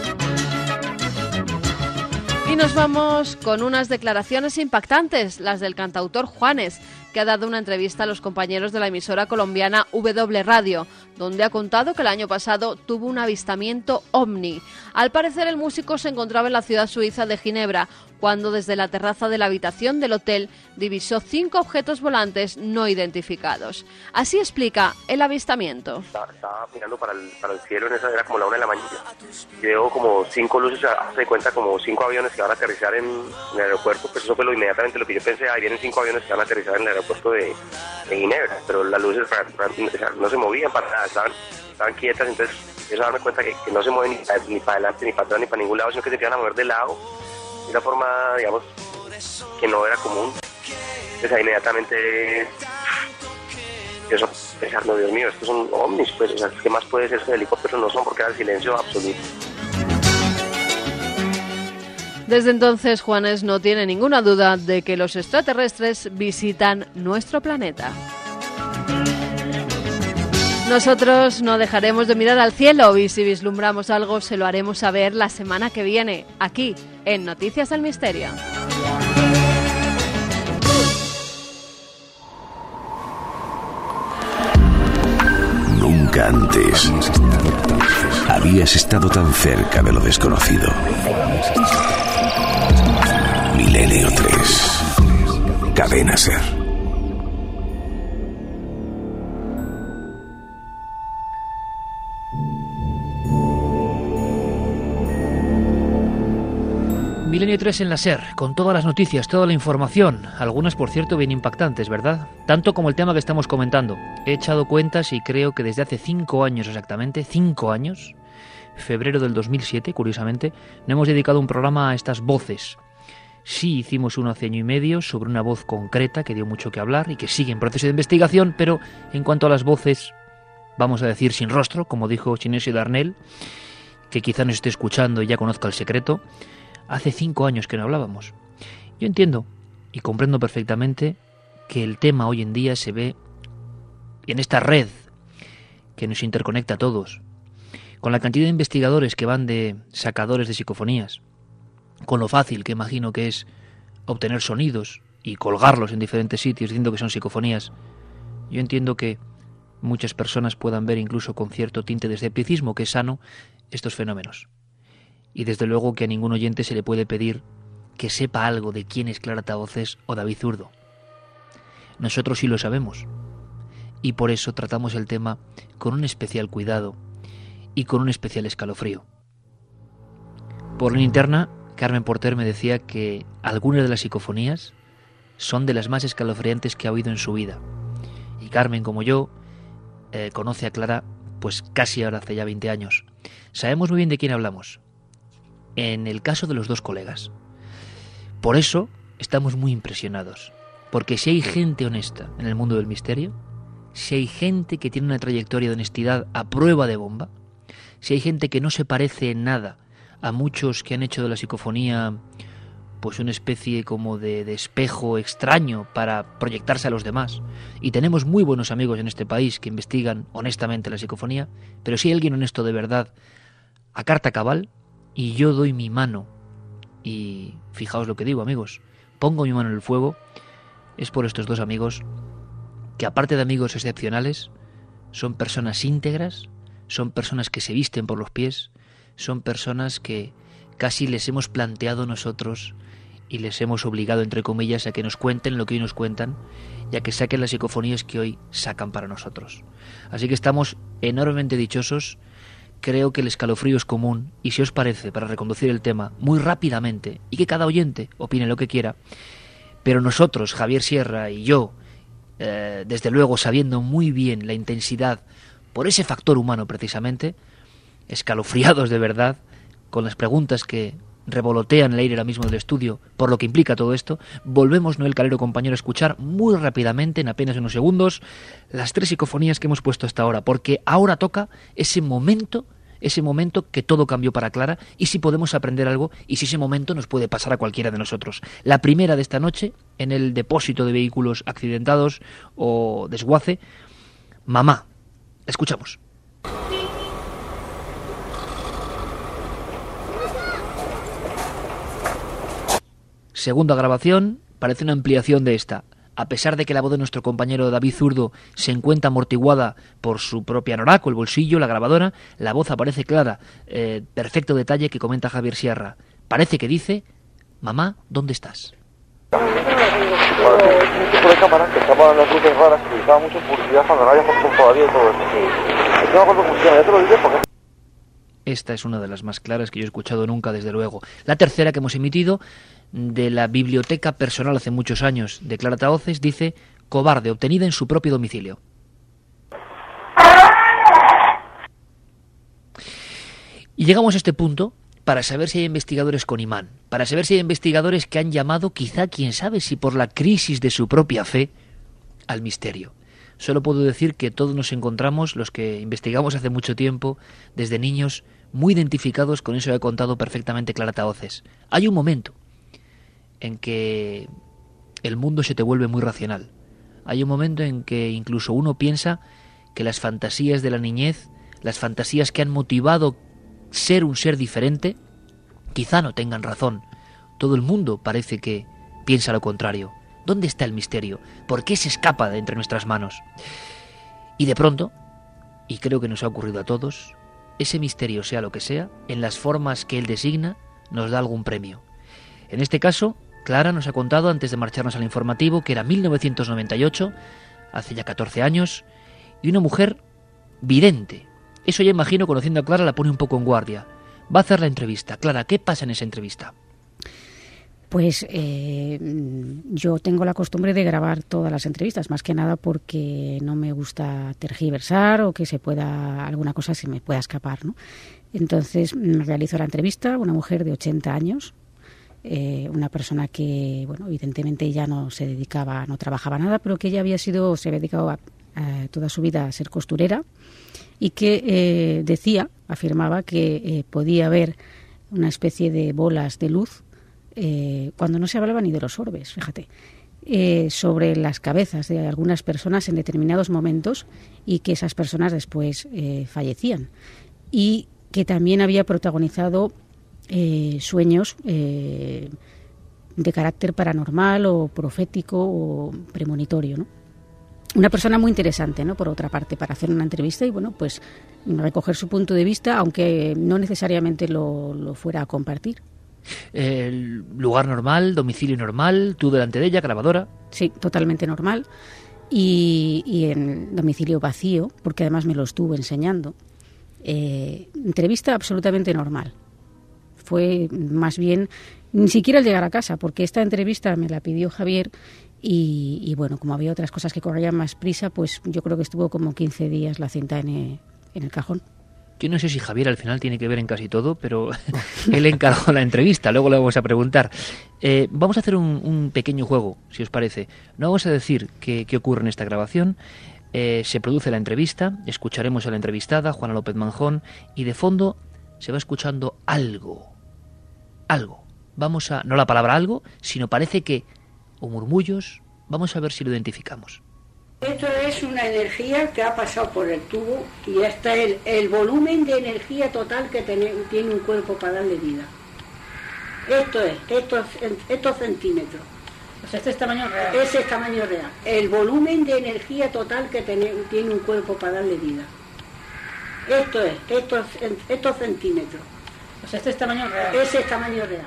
Y nos vamos con unas declaraciones impactantes, las del cantautor Juanes, que ha dado una entrevista a los compañeros de la emisora colombiana W Radio, donde ha contado que el año pasado tuvo un avistamiento ovni. Al parecer, el músico se encontraba en la ciudad suiza de Ginebra, cuando desde la terraza de la habitación del hotel divisó cinco objetos volantes no identificados. Así explica el avistamiento. Estaba, estaba mirando para el, para el cielo, en esa era como la una de la mañana. Y veo como cinco luces, se cuenta como cinco aviones que van a aterrizar en, en el aeropuerto. Pues eso fue lo, inmediatamente lo que yo pensé, ahí vienen cinco aviones que van a aterrizar en el aeropuerto de, de Ginebra. Pero las luces no se movían para nada, estaban, estaban quietas, entonces empiezo a darme cuenta que, que no se mueven ni, ni para adelante, ni para atrás, ni para ningún lado, sino que se empiezan a mover de lado. De una forma, digamos, que no era común. Entonces ahí inmediatamente empiezo a pensar, no, Dios mío, estos son ovnis, pues, o sea, ¿qué más puede ser? Estos helicópteros no son, porque era el silencio absoluto. Desde entonces, Juanes no tiene ninguna duda de que los extraterrestres visitan nuestro planeta. Nosotros no dejaremos de mirar al cielo y si vislumbramos algo se lo haremos saber la semana que viene, aquí, en Noticias del Misterio. Nunca antes habías estado tan cerca de lo desconocido. Milenio tres. Cadena SER. Milenio tres en la SER, con todas las noticias, toda la información, algunas por cierto bien impactantes, ¿verdad? Tanto como el tema que estamos comentando. He echado cuentas y creo que desde hace cinco años exactamente, cinco años, febrero del dos mil siete, curiosamente, no hemos dedicado un programa a estas voces. Sí hicimos uno hace año y medio sobre una voz concreta que dio mucho que hablar y que sigue en proceso de investigación, pero en cuanto a las voces, vamos a decir sin rostro, como dijo Sinesio Darnell, que quizá nos esté escuchando y ya conozca el secreto. Hace cinco años que no hablábamos. Yo entiendo y comprendo perfectamente que el tema hoy en día se ve en esta red que nos interconecta a todos, con la cantidad de investigadores que van de sacadores de psicofonías, con lo fácil que imagino que es obtener sonidos y colgarlos en diferentes sitios diciendo que son psicofonías. Yo entiendo que muchas personas puedan ver incluso con cierto tinte de escepticismo, que es sano, estos fenómenos. Y desde luego que a ningún oyente se le puede pedir que sepa algo de quién es Clara Tavoces o David Zurdo. Nosotros sí lo sabemos. Y por eso tratamos el tema con un especial cuidado y con un especial escalofrío. Por la interna, Carmen Porter me decía que algunas de las psicofonías son de las más escalofriantes que ha oído en su vida. Y Carmen, como yo, eh, conoce a Clara pues casi ahora hace ya veinte años. Sabemos muy bien de quién hablamos. En el caso de los dos colegas. Por eso estamos muy impresionados, porque si hay gente honesta en el mundo del misterio, si hay gente que tiene una trayectoria de honestidad a prueba de bomba, si hay gente que no se parece en nada a muchos que han hecho de la psicofonía pues una especie como de, de espejo extraño para proyectarse a los demás, y tenemos muy buenos amigos en este país que investigan honestamente la psicofonía, pero si hay alguien honesto de verdad, a carta cabal, y yo doy mi mano, y fijaos lo que digo, amigos, pongo mi mano en el fuego, es por estos dos amigos, que aparte de amigos excepcionales, son personas íntegras, son personas que se visten por los pies, son personas que casi les hemos planteado nosotros y les hemos obligado, entre comillas, a que nos cuenten lo que hoy nos cuentan y a que saquen las psicofonías que hoy sacan para nosotros. Así que estamos enormemente dichosos. Creo que el escalofrío es común y si os parece, para reconducir el tema muy rápidamente y que cada oyente opine lo que quiera, pero nosotros, Javier Sierra y yo, eh, desde luego sabiendo muy bien la intensidad por ese factor humano precisamente, escalofriados de verdad, con las preguntas que revolotean el aire ahora mismo del estudio por lo que implica todo esto, volvemos, Noel Calero, compañero, a escuchar muy rápidamente, en apenas unos segundos, las tres psicofonías que hemos puesto hasta ahora, porque ahora toca ese momento, ese momento que todo cambió para Clara, y si podemos aprender algo, y si ese momento nos puede pasar a cualquiera de nosotros. La primera de esta noche, en el depósito de vehículos accidentados o desguace, Mamá. Escuchamos. Segunda grabación, parece una ampliación de esta. A pesar de que la voz de nuestro compañero David Zurdo se encuentra amortiguada por su propia anoraco, el bolsillo, la grabadora, la voz aparece clara, eh, perfecto detalle que comenta Javier Sierra. Parece que dice: mamá, ¿dónde estás? Bueno, un tipo de cámara que estaban las luces raras que utilizaba mucho en publicidad cuando no había fotos todavía y todo eso. Sí. No me acuerdo cómo funciona, ya te lo diré porque... Esta es una de las más claras que yo he escuchado nunca, desde luego. La tercera que hemos emitido, de la biblioteca personal hace muchos años de Clara Tavoces, dice: cobarde, obtenida en su propio domicilio. Y llegamos a este punto para saber si hay investigadores con imán, para saber si hay investigadores que han llamado, quizá, quién sabe si por la crisis de su propia fe, al misterio. Solo puedo decir que todos nos encontramos, los que investigamos hace mucho tiempo, desde niños, muy identificados con eso que ha contado perfectamente Clara Tahoces. Hay un momento en que el mundo se te vuelve muy racional. Hay un momento en que incluso uno piensa que las fantasías de la niñez, las fantasías que han motivado ser un ser diferente, quizá no tengan razón. Todo el mundo parece que piensa lo contrario. ¿Dónde está el misterio? ¿Por qué se escapa de entre nuestras manos? Y de pronto, y creo que nos ha ocurrido a todos, ese misterio, sea lo que sea, en las formas que él designa, nos da algún premio. En este caso, Clara nos ha contado, antes de marcharnos al informativo, que era mil novecientos noventa y ocho, hace ya catorce años, y una mujer vidente. Eso ya imagino, conociendo a Clara, la pone un poco en guardia. Va a hacer la entrevista. Clara, ¿qué pasa en esa entrevista? Pues eh, yo tengo la costumbre de grabar todas las entrevistas, más que nada porque no me gusta tergiversar o que se pueda alguna cosa se me pueda escapar, ¿no? Entonces realizo la entrevista, una mujer de ochenta años, eh, una persona que, bueno, evidentemente ya no se dedicaba, no trabajaba nada, pero que ella había sido, se había dedicado a, a toda su vida a ser costurera y que eh, decía, afirmaba que eh, podía ver una especie de bolas de luz Eh, cuando no se hablaba ni de los orbes, fíjate, eh, sobre las cabezas de algunas personas en determinados momentos y que esas personas después eh, fallecían. Y que también había protagonizado eh, sueños eh, de carácter paranormal o profético o premonitorio, ¿no? Una persona muy interesante, ¿no? Por otra parte, para hacer una entrevista y, bueno, pues recoger su punto de vista, aunque no necesariamente lo, lo fuera a compartir. El lugar normal, domicilio normal, tú delante de ella, grabadora. Sí, totalmente normal. Y, y en domicilio vacío, porque además me lo estuvo enseñando. Eh, entrevista absolutamente normal. Fue más bien, ni siquiera al llegar a casa, porque esta entrevista me la pidió Javier y, y bueno, como había otras cosas que corrían más prisa, pues yo creo que estuvo como quince días la cinta en el, en el cajón. Yo no sé si Javier al final tiene que ver en casi todo, pero él encargó la entrevista, luego le vamos a preguntar. Eh, vamos a hacer un, un pequeño juego, si os parece. No vamos a decir qué, qué ocurre en esta grabación. Eh, se produce la entrevista, escucharemos a la entrevistada, Juana López Manjón, y de fondo se va escuchando algo. Algo. Vamos a, no la palabra algo, sino parece que, o murmullos, vamos a ver si lo identificamos. Esto es una energía que ha pasado por el tubo y está el, el volumen de energía total que tiene, tiene un cuerpo para darle vida. Esto es, estos, estos centímetros. O sea, este es tamaño real. Ese es tamaño real. El volumen de energía total que tiene, tiene un cuerpo para darle vida. Esto es, estos, estos centímetros. O sea, este es tamaño real. Ese es tamaño real.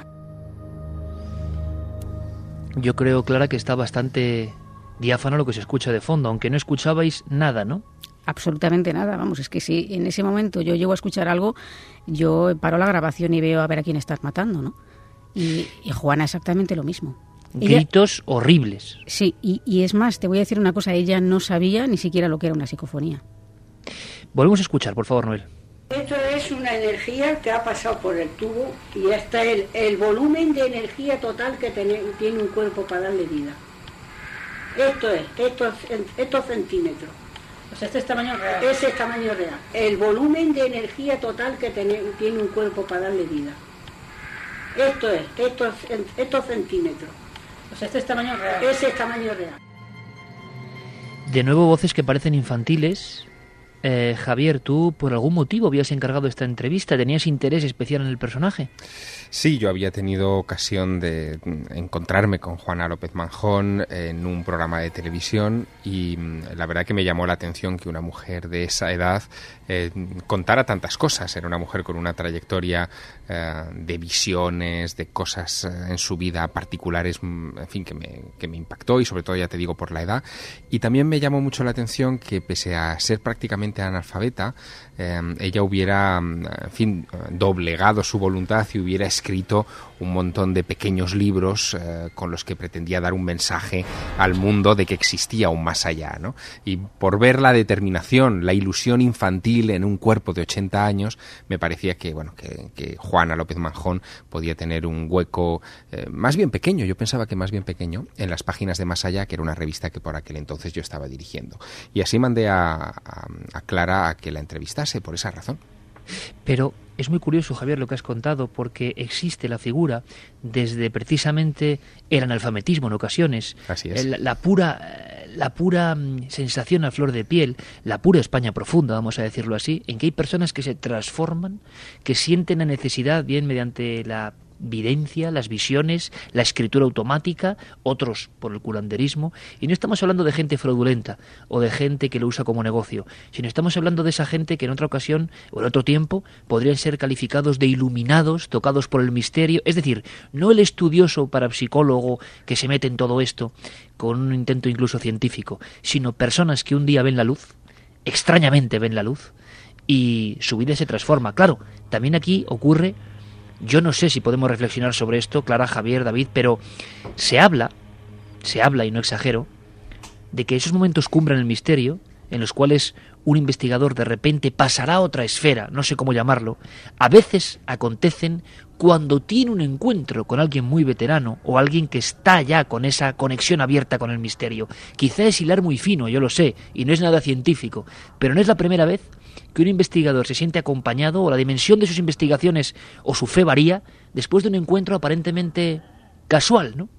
Yo creo, Clara, que está bastante diáfano lo que se escucha de fondo, aunque no escuchabais nada, ¿no? Absolutamente nada, vamos, es que si en ese momento yo llego a escuchar algo, yo paro la grabación y veo a ver a quién estás matando, ¿no? Y, y Juana exactamente lo mismo. Gritos ella, horribles. Sí, y, y es más, te voy a decir una cosa, ella no sabía ni siquiera lo que era una psicofonía. Volvemos a escuchar, por favor, Noel. Esto es una energía que ha pasado por el tubo y está el, el volumen de energía total que tiene, tiene un cuerpo para darle vida. Esto es, estos, estos centímetros. O sea, este es tamaño real. Ese es tamaño real. El volumen de energía total que tiene, tiene un cuerpo para darle vida. Esto es, estos, estos centímetros. O sea, este es tamaño real. Ese es tamaño real. De nuevo voces que parecen infantiles. Eh, Javier, tú por algún motivo habías encargado esta entrevista, ¿tenías interés especial en el personaje? Sí, yo había tenido ocasión de encontrarme con Juana López Manjón en un programa de televisión y la verdad que me llamó la atención que una mujer de esa edad eh, contara tantas cosas. Era una mujer con una trayectoria eh, de visiones, de cosas eh, en su vida particulares, en fin, que me, que me impactó y sobre todo, ya te digo, por la edad. Y también me llamó mucho la atención que pese a ser prácticamente analfabeta, eh, ella hubiera, en fin, doblegado su voluntad y hubiera escrito un montón de pequeños libros eh, con los que pretendía dar un mensaje al mundo de que existía un más allá, ¿no? Y por ver la determinación, la ilusión infantil en un cuerpo de ochenta años, me parecía que, bueno, que, que Juana López Manjón podía tener un hueco eh, más bien pequeño, yo pensaba que más bien pequeño, en las páginas de Más Allá, que era una revista que por aquel entonces yo estaba dirigiendo. Y así mandé a, a, a Clara a que la entrevistase por esa razón. Pero es muy curioso, Javier, lo que has contado, porque existe la figura desde precisamente el analfabetismo en ocasiones, Así es. la, la pura la pura sensación a flor de piel, la pura España profunda, vamos a decirlo así, en que hay personas que se transforman, que sienten la necesidad, bien mediante la videncia, las visiones, la escritura automática, otros por el curanderismo, y no estamos hablando de gente fraudulenta o de gente que lo usa como negocio, sino estamos hablando de esa gente que en otra ocasión o en otro tiempo podrían ser calificados de iluminados, tocados por el misterio, es decir, no el estudioso parapsicólogo que se mete en todo esto con un intento incluso científico, sino personas que un día ven la luz, extrañamente ven la luz, y su vida se transforma. Claro, también aquí ocurre. Yo no sé si podemos reflexionar sobre esto, Clara, Javier, David, pero se habla, se habla, y no exagero, de que esos momentos cumbre en el misterio, en los cuales un investigador de repente pasará a otra esfera, no sé cómo llamarlo, a veces acontecen cuando tiene un encuentro con alguien muy veterano o alguien que está ya con esa conexión abierta con el misterio. Quizá es hilar muy fino, yo lo sé, y no es nada científico, pero no es la primera vez que un investigador se siente acompañado o la dimensión de sus investigaciones o su fe varía después de un encuentro aparentemente casual, ¿no?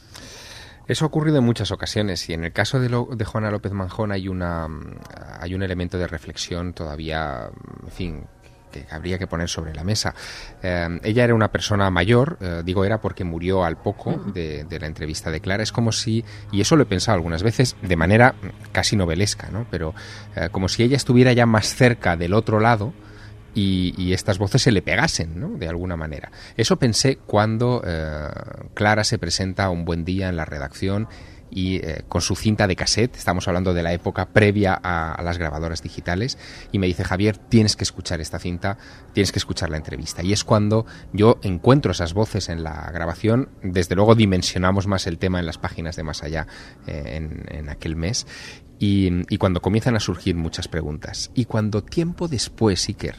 Eso ha ocurrido en muchas ocasiones y en el caso de, lo, de Juana López Manjón hay una hay un elemento de reflexión todavía, en fin, que habría que poner sobre la mesa. Eh, ella era una persona mayor, eh, digo era porque murió al poco de, de la entrevista de Clara. Es como si, y eso lo he pensado algunas veces de manera casi novelesca, ¿no? Pero eh, como si ella estuviera ya más cerca del otro lado y, y estas voces se le pegasen, ¿no? De alguna manera. Eso pensé cuando eh, Clara se presenta un buen día en la redacción y eh, con su cinta de cassette, estamos hablando de la época previa a, a las grabadoras digitales, y me dice: Javier, tienes que escuchar esta cinta, tienes que escuchar la entrevista. Y es cuando yo encuentro esas voces en la grabación. Desde luego dimensionamos más el tema en las páginas de Más Allá eh, en, en aquel mes, y, y cuando comienzan a surgir muchas preguntas. Y cuando tiempo después, Iker,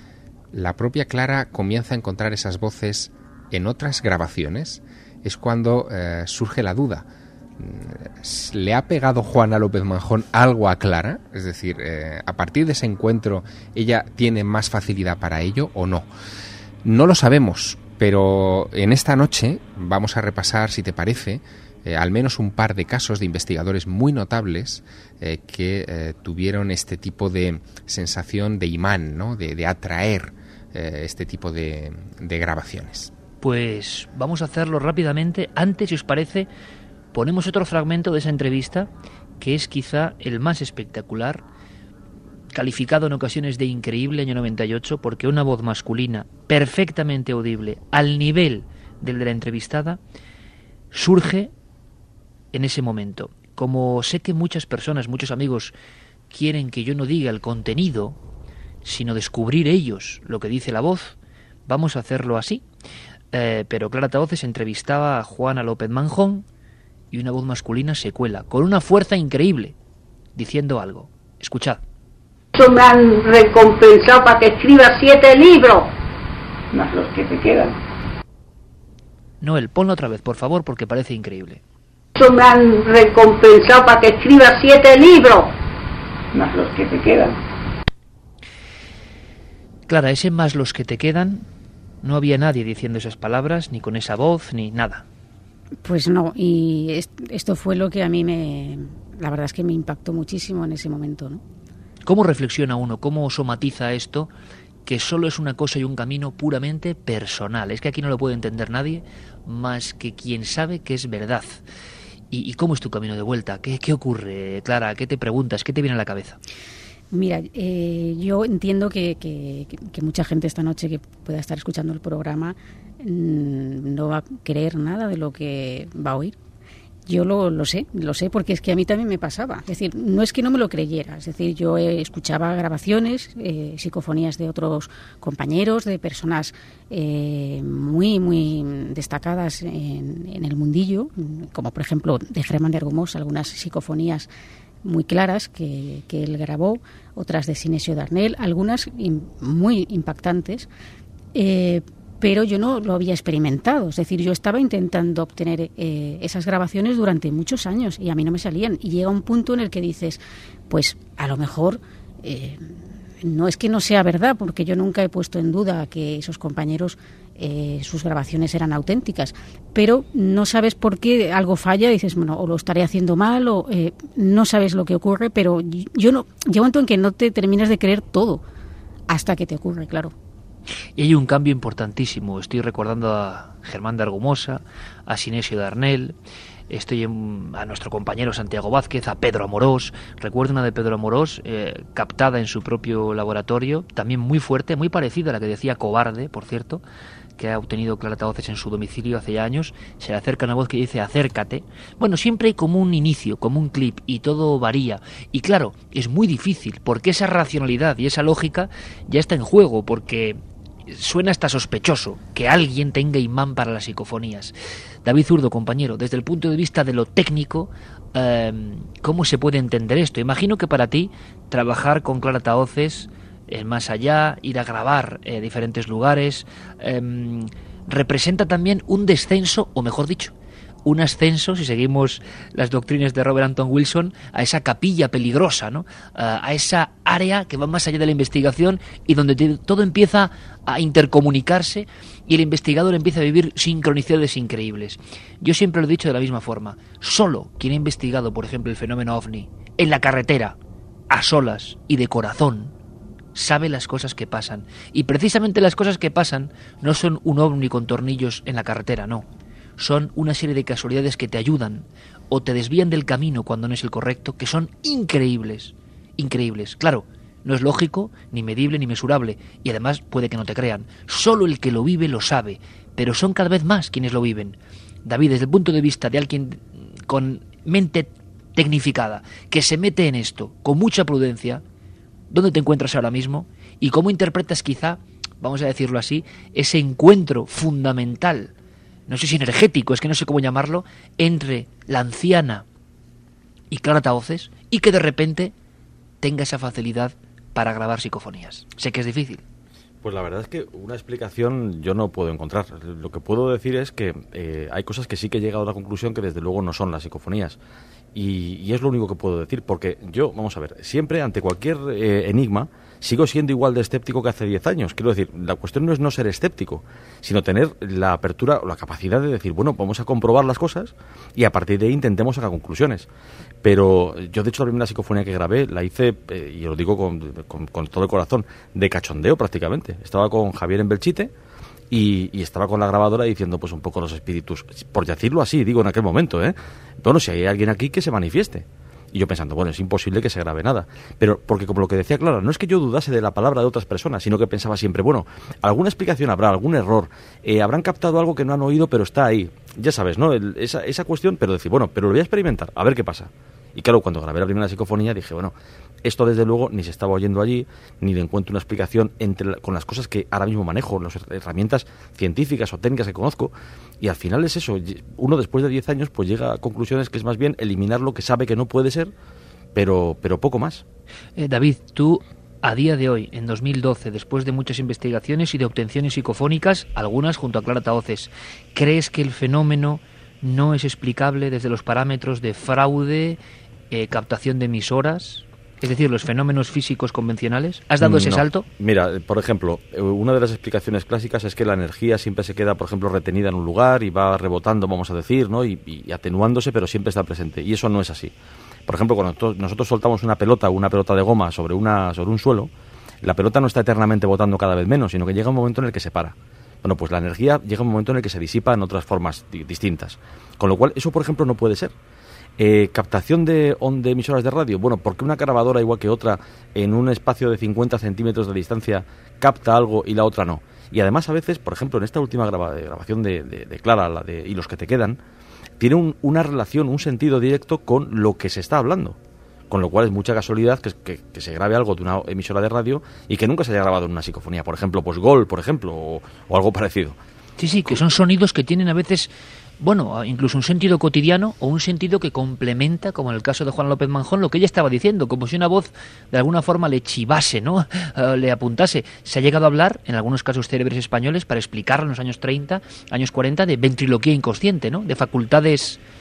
la propia Clara comienza a encontrar esas voces en otras grabaciones, es cuando eh, surge la duda. ¿Le ha pegado Juana López Manjón algo a Clara? Es decir, eh, a partir de ese encuentro, ¿ella tiene más facilidad para ello o no? No lo sabemos, pero en esta noche vamos a repasar, si te parece, eh, al menos un par de casos de investigadores muy notables eh, que eh, tuvieron este tipo de sensación de imán, ¿no? de, de atraer eh, este tipo de, de grabaciones. Pues vamos a hacerlo rápidamente. Antes, si os parece, ponemos otro fragmento de esa entrevista, que es quizá el más espectacular, calificado en ocasiones de increíble, año noventa y ocho, porque una voz masculina perfectamente audible, al nivel del de la entrevistada, surge en ese momento. Como sé que muchas personas, muchos amigos, quieren que yo no diga el contenido, sino descubrir ellos lo que dice la voz, vamos a hacerlo así. Eh, pero Clara Tahoces entrevistaba a Juana López Manjón, y una voz masculina se cuela, con una fuerza increíble, diciendo algo. Escuchad. Eso me han recompensado para que escriba siete libros, más los que te quedan. Noel, ponlo otra vez, por favor, porque parece increíble. Eso me han recompensado para que escriba siete libros, más los que te quedan. Clara, ese más los que te quedan, no había nadie diciendo esas palabras, ni con esa voz, ni nada. Pues no, y esto fue lo que a mí me, la verdad es que me impactó muchísimo en ese momento, ¿no? ¿Cómo reflexiona uno, cómo somatiza esto, que solo es una cosa y un camino puramente personal? Es que aquí no lo puede entender nadie más que quien sabe que es verdad. ¿Y, y cómo es tu camino de vuelta? ¿Qué, qué ocurre, Clara? ¿Qué te preguntas? ¿Qué te viene a la cabeza? Mira, eh, yo entiendo que, que, que mucha gente esta noche que pueda estar escuchando el programa mmm, no va a creer nada de lo que va a oír. Yo lo, lo sé, lo sé porque es que a mí también me pasaba. Es decir, no es que no me lo creyera. Es decir, yo eh, escuchaba grabaciones, eh, psicofonías de otros compañeros, de personas eh, muy, muy destacadas en, en el mundillo, como por ejemplo de Germán de Argumós, algunas psicofonías muy claras que, que él grabó, otras de Sinesio Darnell, algunas in, muy impactantes, eh, pero yo no lo había experimentado. Es decir, yo estaba intentando obtener eh, esas grabaciones durante muchos años y a mí no me salían. Y llega un punto en el que dices, pues a lo mejor eh, no es que no sea verdad, porque yo nunca he puesto en duda que esos compañeros, eh, sus grabaciones eran auténticas, pero no sabes por qué algo falla y dices, bueno, o lo estaré haciendo mal o eh, no sabes lo que ocurre, pero yo no, llega un momento en que no te terminas de creer todo hasta que te ocurre, claro. Y hay un cambio importantísimo. Estoy recordando a Germán de Argumosa, a Sinesio de Arnel, estoy en, a nuestro compañero Santiago Vázquez, a Pedro Amorós. Recuerdo una de Pedro Amorós, eh, captada en su propio laboratorio, también muy fuerte, muy parecida a la que decía Cobarde, por cierto, que ha obtenido clarataoces en su domicilio hace ya años. Se le acerca una voz que dice acércate. Bueno, siempre hay como un inicio, como un clip, y todo varía. Y claro, es muy difícil, porque esa racionalidad y esa lógica ya está en juego, porque suena hasta sospechoso que alguien tenga imán para las psicofonías. David Zurdo, compañero, desde el punto de vista de lo técnico, eh, ¿cómo se puede entender esto? Imagino que para ti trabajar con clarataoces, el más allá, ir a grabar a eh, diferentes lugares, eh, representa también un descenso, o mejor dicho, un ascenso, si seguimos las doctrinas de Robert Anton Wilson, a esa capilla peligrosa, ¿no? A esa área que va más allá de la investigación y donde te, todo empieza a intercomunicarse y el investigador empieza a vivir sincronicidades increíbles. Yo siempre lo he dicho de la misma forma. Solo quien ha investigado, por ejemplo, el fenómeno ovni en la carretera, a solas y de corazón, sabe las cosas que pasan. Y precisamente las cosas que pasan no son un ovni con tornillos en la carretera, no. Son una serie de casualidades que te ayudan o te desvían del camino cuando no es el correcto, que son increíbles, increíbles. Claro, no es lógico, ni medible, ni mesurable, y además puede que no te crean. Solo el que lo vive lo sabe, pero son cada vez más quienes lo viven. David, desde el punto de vista de alguien con mente tecnificada, que se mete en esto con mucha prudencia, ¿dónde te encuentras ahora mismo? ¿Y cómo interpretas quizá, vamos a decirlo así, ese encuentro fundamental, no sé si energético, es que no sé cómo llamarlo, entre la anciana y clarataoces, y que de repente tenga esa facilidad para grabar psicofonías? Sé que es difícil. Pues la verdad es que una explicación yo no puedo encontrar. Lo que puedo decir es que eh, hay cosas que sí que he llegado a la conclusión que desde luego no son las psicofonías. Y, y es lo único que puedo decir, porque yo, vamos a ver, siempre ante cualquier eh, enigma sigo siendo igual de escéptico que hace diez años. Quiero decir, la cuestión no es no ser escéptico, sino tener la apertura o la capacidad de decir, bueno, vamos a comprobar las cosas y a partir de ahí intentemos sacar conclusiones. Pero yo, de hecho, la primera psicofonía que grabé la hice, eh, y lo digo con, con, con todo el corazón, de cachondeo prácticamente. Estaba con Javier en Belchite y, y estaba con la grabadora diciendo pues un poco los espíritus, por decirlo así, digo en aquel momento, ¿eh? Bueno, si hay alguien aquí que se manifieste. Y yo pensando, bueno, es imposible que se grabe nada. Pero porque como lo que decía Clara, no es que yo dudase de la palabra de otras personas, sino que pensaba siempre, bueno, alguna explicación habrá, algún error, eh, habrán captado algo que no han oído pero está ahí. Ya sabes, ¿no? El, esa, esa cuestión, pero decir, bueno, pero lo voy a experimentar, a ver qué pasa. Y claro, cuando grabé la primera psicofonía dije, bueno, esto desde luego ni se estaba oyendo allí, ni le encuentro una explicación entre la, con las cosas que ahora mismo manejo, las herramientas científicas o técnicas que conozco. Y al final es eso, uno después de diez años pues llega a conclusiones que es más bien eliminar lo que sabe que no puede ser, pero, pero poco más. Eh, David, tú a día de hoy, en dos mil doce, después de muchas investigaciones y de obtenciones psicofónicas, algunas junto a clarataoces, ¿crees que el fenómeno no es explicable desde los parámetros de fraude, eh, captación de emisoras, es decir, los fenómenos físicos convencionales? ¿Has dado ese no. salto? Mira, por ejemplo, una de las explicaciones clásicas es que la energía siempre se queda, por ejemplo, retenida en un lugar y va rebotando, vamos a decir, ¿no? y, y atenuándose, pero siempre está presente. Y eso no es así. Por ejemplo, cuando nosotros soltamos una pelota o una pelota de goma sobre, una, sobre un suelo, la pelota no está eternamente botando cada vez menos, sino que llega un momento en el que se para. Bueno, pues la energía llega un momento en el que se disipa en otras formas di- distintas. Con lo cual, eso, por ejemplo, no puede ser. Eh, captación de, on, de emisoras de radio. Bueno, ¿por qué una grabadora igual que otra en un espacio de cincuenta centímetros de distancia capta algo y la otra no? Y además a veces, por ejemplo, en esta última graba, grabación de, de, de Clara, la de Y los que te quedan, tiene un, una relación, un sentido directo con lo que se está hablando. Con lo cual es mucha casualidad que, que, que se grabe algo de una emisora de radio y que nunca se haya grabado en una psicofonía. Por ejemplo, pues Gol, por ejemplo, o, o algo parecido. Sí, sí, que son sonidos que tienen a veces, bueno, incluso un sentido cotidiano o un sentido que complementa, como en el caso de Juan López Manjón, lo que ella estaba diciendo, como si una voz de alguna forma le chivase, ¿no? Uh, le apuntase. Se ha llegado a hablar, en algunos casos célebres españoles, para explicarlo en los años treinta, años cuarenta, de ventriloquía inconsciente, ¿no? De facultades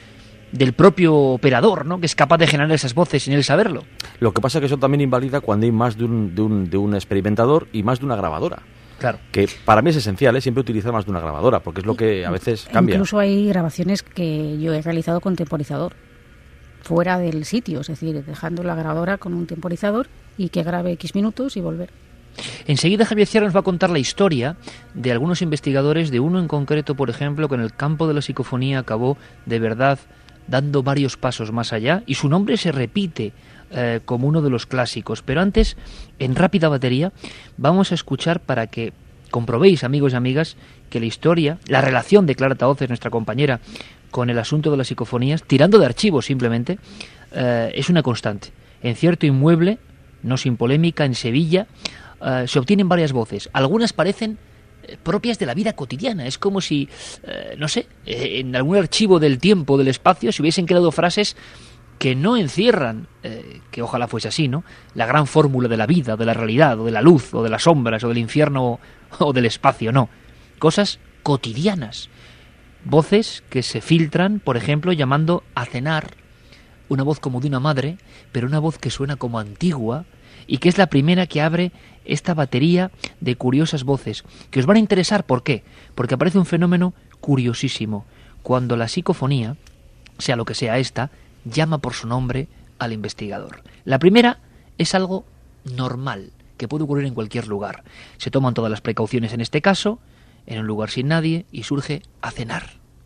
del propio operador, ¿no?, que es capaz de generar esas voces sin él saberlo. Lo que pasa es que eso también invalida cuando hay más de un, de un, de un experimentador y más de una grabadora. Claro. Que para mí es esencial, ¿eh? Siempre utilizar más de una grabadora, porque es lo que a veces cambia. Incluso hay grabaciones que yo he realizado con temporizador, fuera del sitio, es decir, dejando la grabadora con un temporizador y que grabe X minutos y volver. Enseguida Javier Sierra nos va a contar la historia de algunos investigadores, de uno en concreto, por ejemplo, que en el campo de la psicofonía acabó de verdad dando varios pasos más allá, y su nombre se repite eh, como uno de los clásicos. Pero antes, en rápida batería, vamos a escuchar para que comprobéis, amigos y amigas, que la historia, la relación de Clara Tahoces, nuestra compañera, con el asunto de las psicofonías, tirando de archivos simplemente, eh, es una constante. En cierto inmueble, no sin polémica, en Sevilla, eh, se obtienen varias voces. Algunas parecen eh, propias de la vida cotidiana. Es como si, eh, no sé, eh, en algún archivo del tiempo, del espacio, se hubiesen quedado frases que no encierran, eh, que ojalá fuese así, ¿no?, la gran fórmula de la vida, de la realidad, o de la luz, o de las sombras, o del infierno, o del espacio, no. Cosas cotidianas. Voces que se filtran, por ejemplo, llamando a cenar, una voz como de una madre, pero una voz que suena como antigua, y que es la primera que abre esta batería de curiosas voces, que os van a interesar. ¿Por qué? Porque aparece un fenómeno curiosísimo, cuando la psicofonía, sea lo que sea esta, llama por su nombre al investigador. La primera es algo normal, que puede ocurrir en cualquier lugar. Se toman todas las precauciones en este caso, en un lugar sin nadie, y surge a cenar.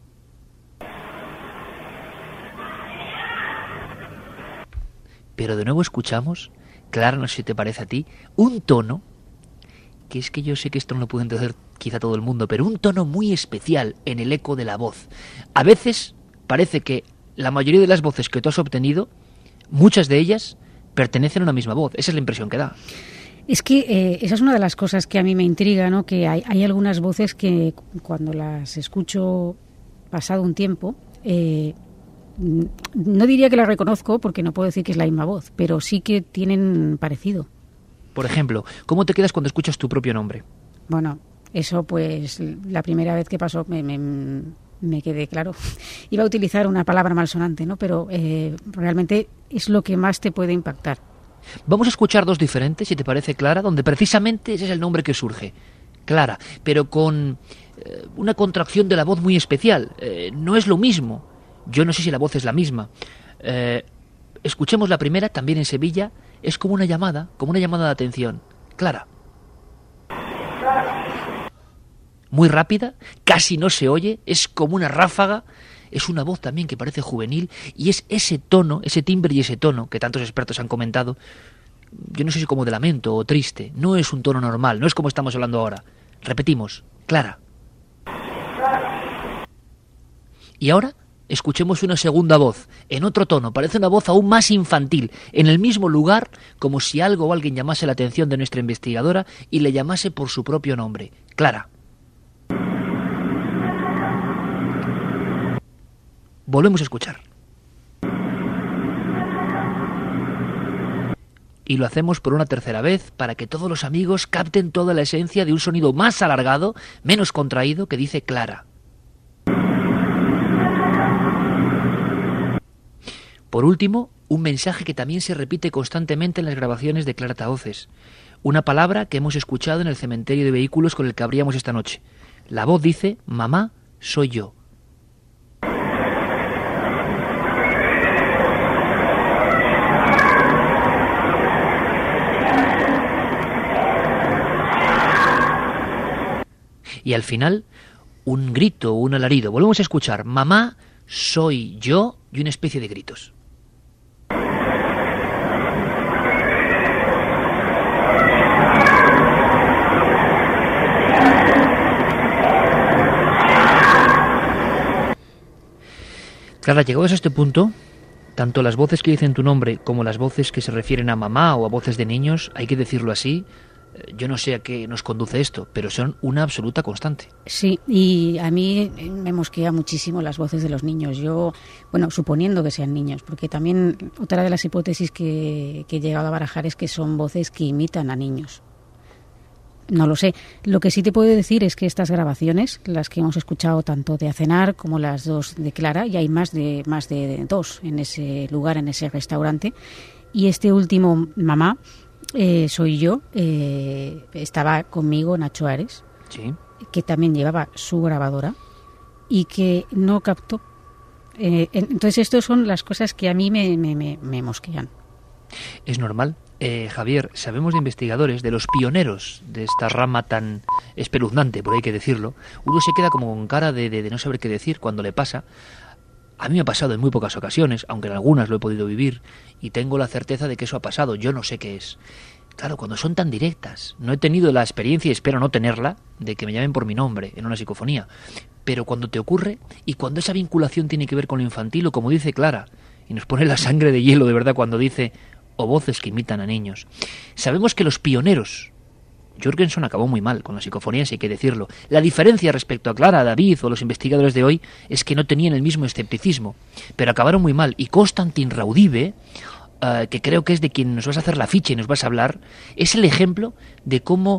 Pero de nuevo escuchamos, Clara, no sé si te parece a ti, un tono, que es que yo sé que esto no lo puede entender quizá todo el mundo, pero un tono muy especial en el eco de la voz. A veces parece que la mayoría de las voces que tú has obtenido, muchas de ellas pertenecen a una misma voz. Esa es la impresión que da. Es que eh, esa es una de las cosas que a mí me intriga, ¿no? Que hay, hay algunas voces que cuando las escucho pasado un tiempo, eh, no diría que las reconozco porque no puedo decir que es la misma voz, pero sí que tienen parecido. Por ejemplo, ¿cómo te quedas cuando escuchas tu propio nombre? Bueno, eso pues la primera vez que pasó me, me, me quedé claro. Iba a utilizar una palabra malsonante, ¿no? Pero eh, realmente es lo que más te puede impactar. Vamos a escuchar dos diferentes, si te parece, Clara, donde precisamente ese es el nombre que surge. Clara, pero con eh, una contracción de la voz muy especial. Eh, no es lo mismo. Yo no sé si la voz es la misma. Eh, escuchemos la primera, también en Sevilla. Es como una llamada, como una llamada de atención. Clara. Muy rápida, casi no se oye, es como una ráfaga. Es una voz también que parece juvenil, y es ese tono, ese timbre y ese tono que tantos expertos han comentado, yo no sé si como de lamento o triste. No es un tono normal, no es como estamos hablando ahora. Repetimos, Clara. Y ahora escuchemos una segunda voz, en otro tono, parece una voz aún más infantil, en el mismo lugar, como si algo o alguien llamase la atención de nuestra investigadora y le llamase por su propio nombre. Clara. Volvemos a escuchar. Y lo hacemos por una tercera vez para que todos los amigos capten toda la esencia de un sonido más alargado, menos contraído, que dice Clara. Por último, un mensaje que también se repite constantemente en las grabaciones de Clara Tahoces. Una palabra que hemos escuchado en el cementerio de vehículos con el que abríamos esta noche. La voz dice: mamá, soy yo. Y al final, un grito o un alarido. Volvemos a escuchar: mamá, soy yo, y una especie de gritos. Clara, llegados a este punto, tanto las voces que dicen tu nombre como las voces que se refieren a mamá o a voces de niños, hay que decirlo así, yo no sé a qué nos conduce esto, pero son una absoluta constante. Sí, y a mí me mosquea muchísimo las voces de los niños. Yo, bueno, suponiendo que sean niños, porque también otra de las hipótesis que, que he llegado a barajar es que son voces que imitan a niños. no lo sé. Lo que sí te puedo decir es que estas grabaciones, las que hemos escuchado tanto de Acenar como las dos de Clara, y hay más de más de dos en ese lugar, en ese restaurante, y este último, Mamá, eh, soy yo, eh, estaba conmigo Nacho Ares, sí, que también llevaba su grabadora y que no captó. Eh, entonces, estas son las cosas que a mí me, me, me, me mosquean. Es normal. Eh, Javier, sabemos de investigadores, de los pioneros de esta rama tan espeluznante, por ahí que decirlo. Uno se queda como con cara de, de, de no saber qué decir cuando le pasa. A mí me ha pasado en muy pocas ocasiones, aunque en algunas lo he podido vivir, y tengo la certeza de que eso ha pasado. Yo no sé qué es. Claro, cuando son tan directas. No he tenido la experiencia, y espero no tenerla, de que me llamen por mi nombre en una psicofonía. Pero cuando te ocurre, y cuando esa vinculación tiene que ver con lo infantil, o como dice Clara, y nos pone la sangre de hielo de verdad cuando dice, o voces que imitan a niños. Sabemos que los pioneros, Jürgenson acabó muy mal con la psicofonía, si hay que decirlo. La diferencia respecto a Clara, a David o los investigadores de hoy es que no tenían el mismo escepticismo, pero acabaron muy mal. Y Konstantin Raudive, uh, que creo que es de quien nos vas a hacer la ficha y nos vas a hablar, es el ejemplo de cómo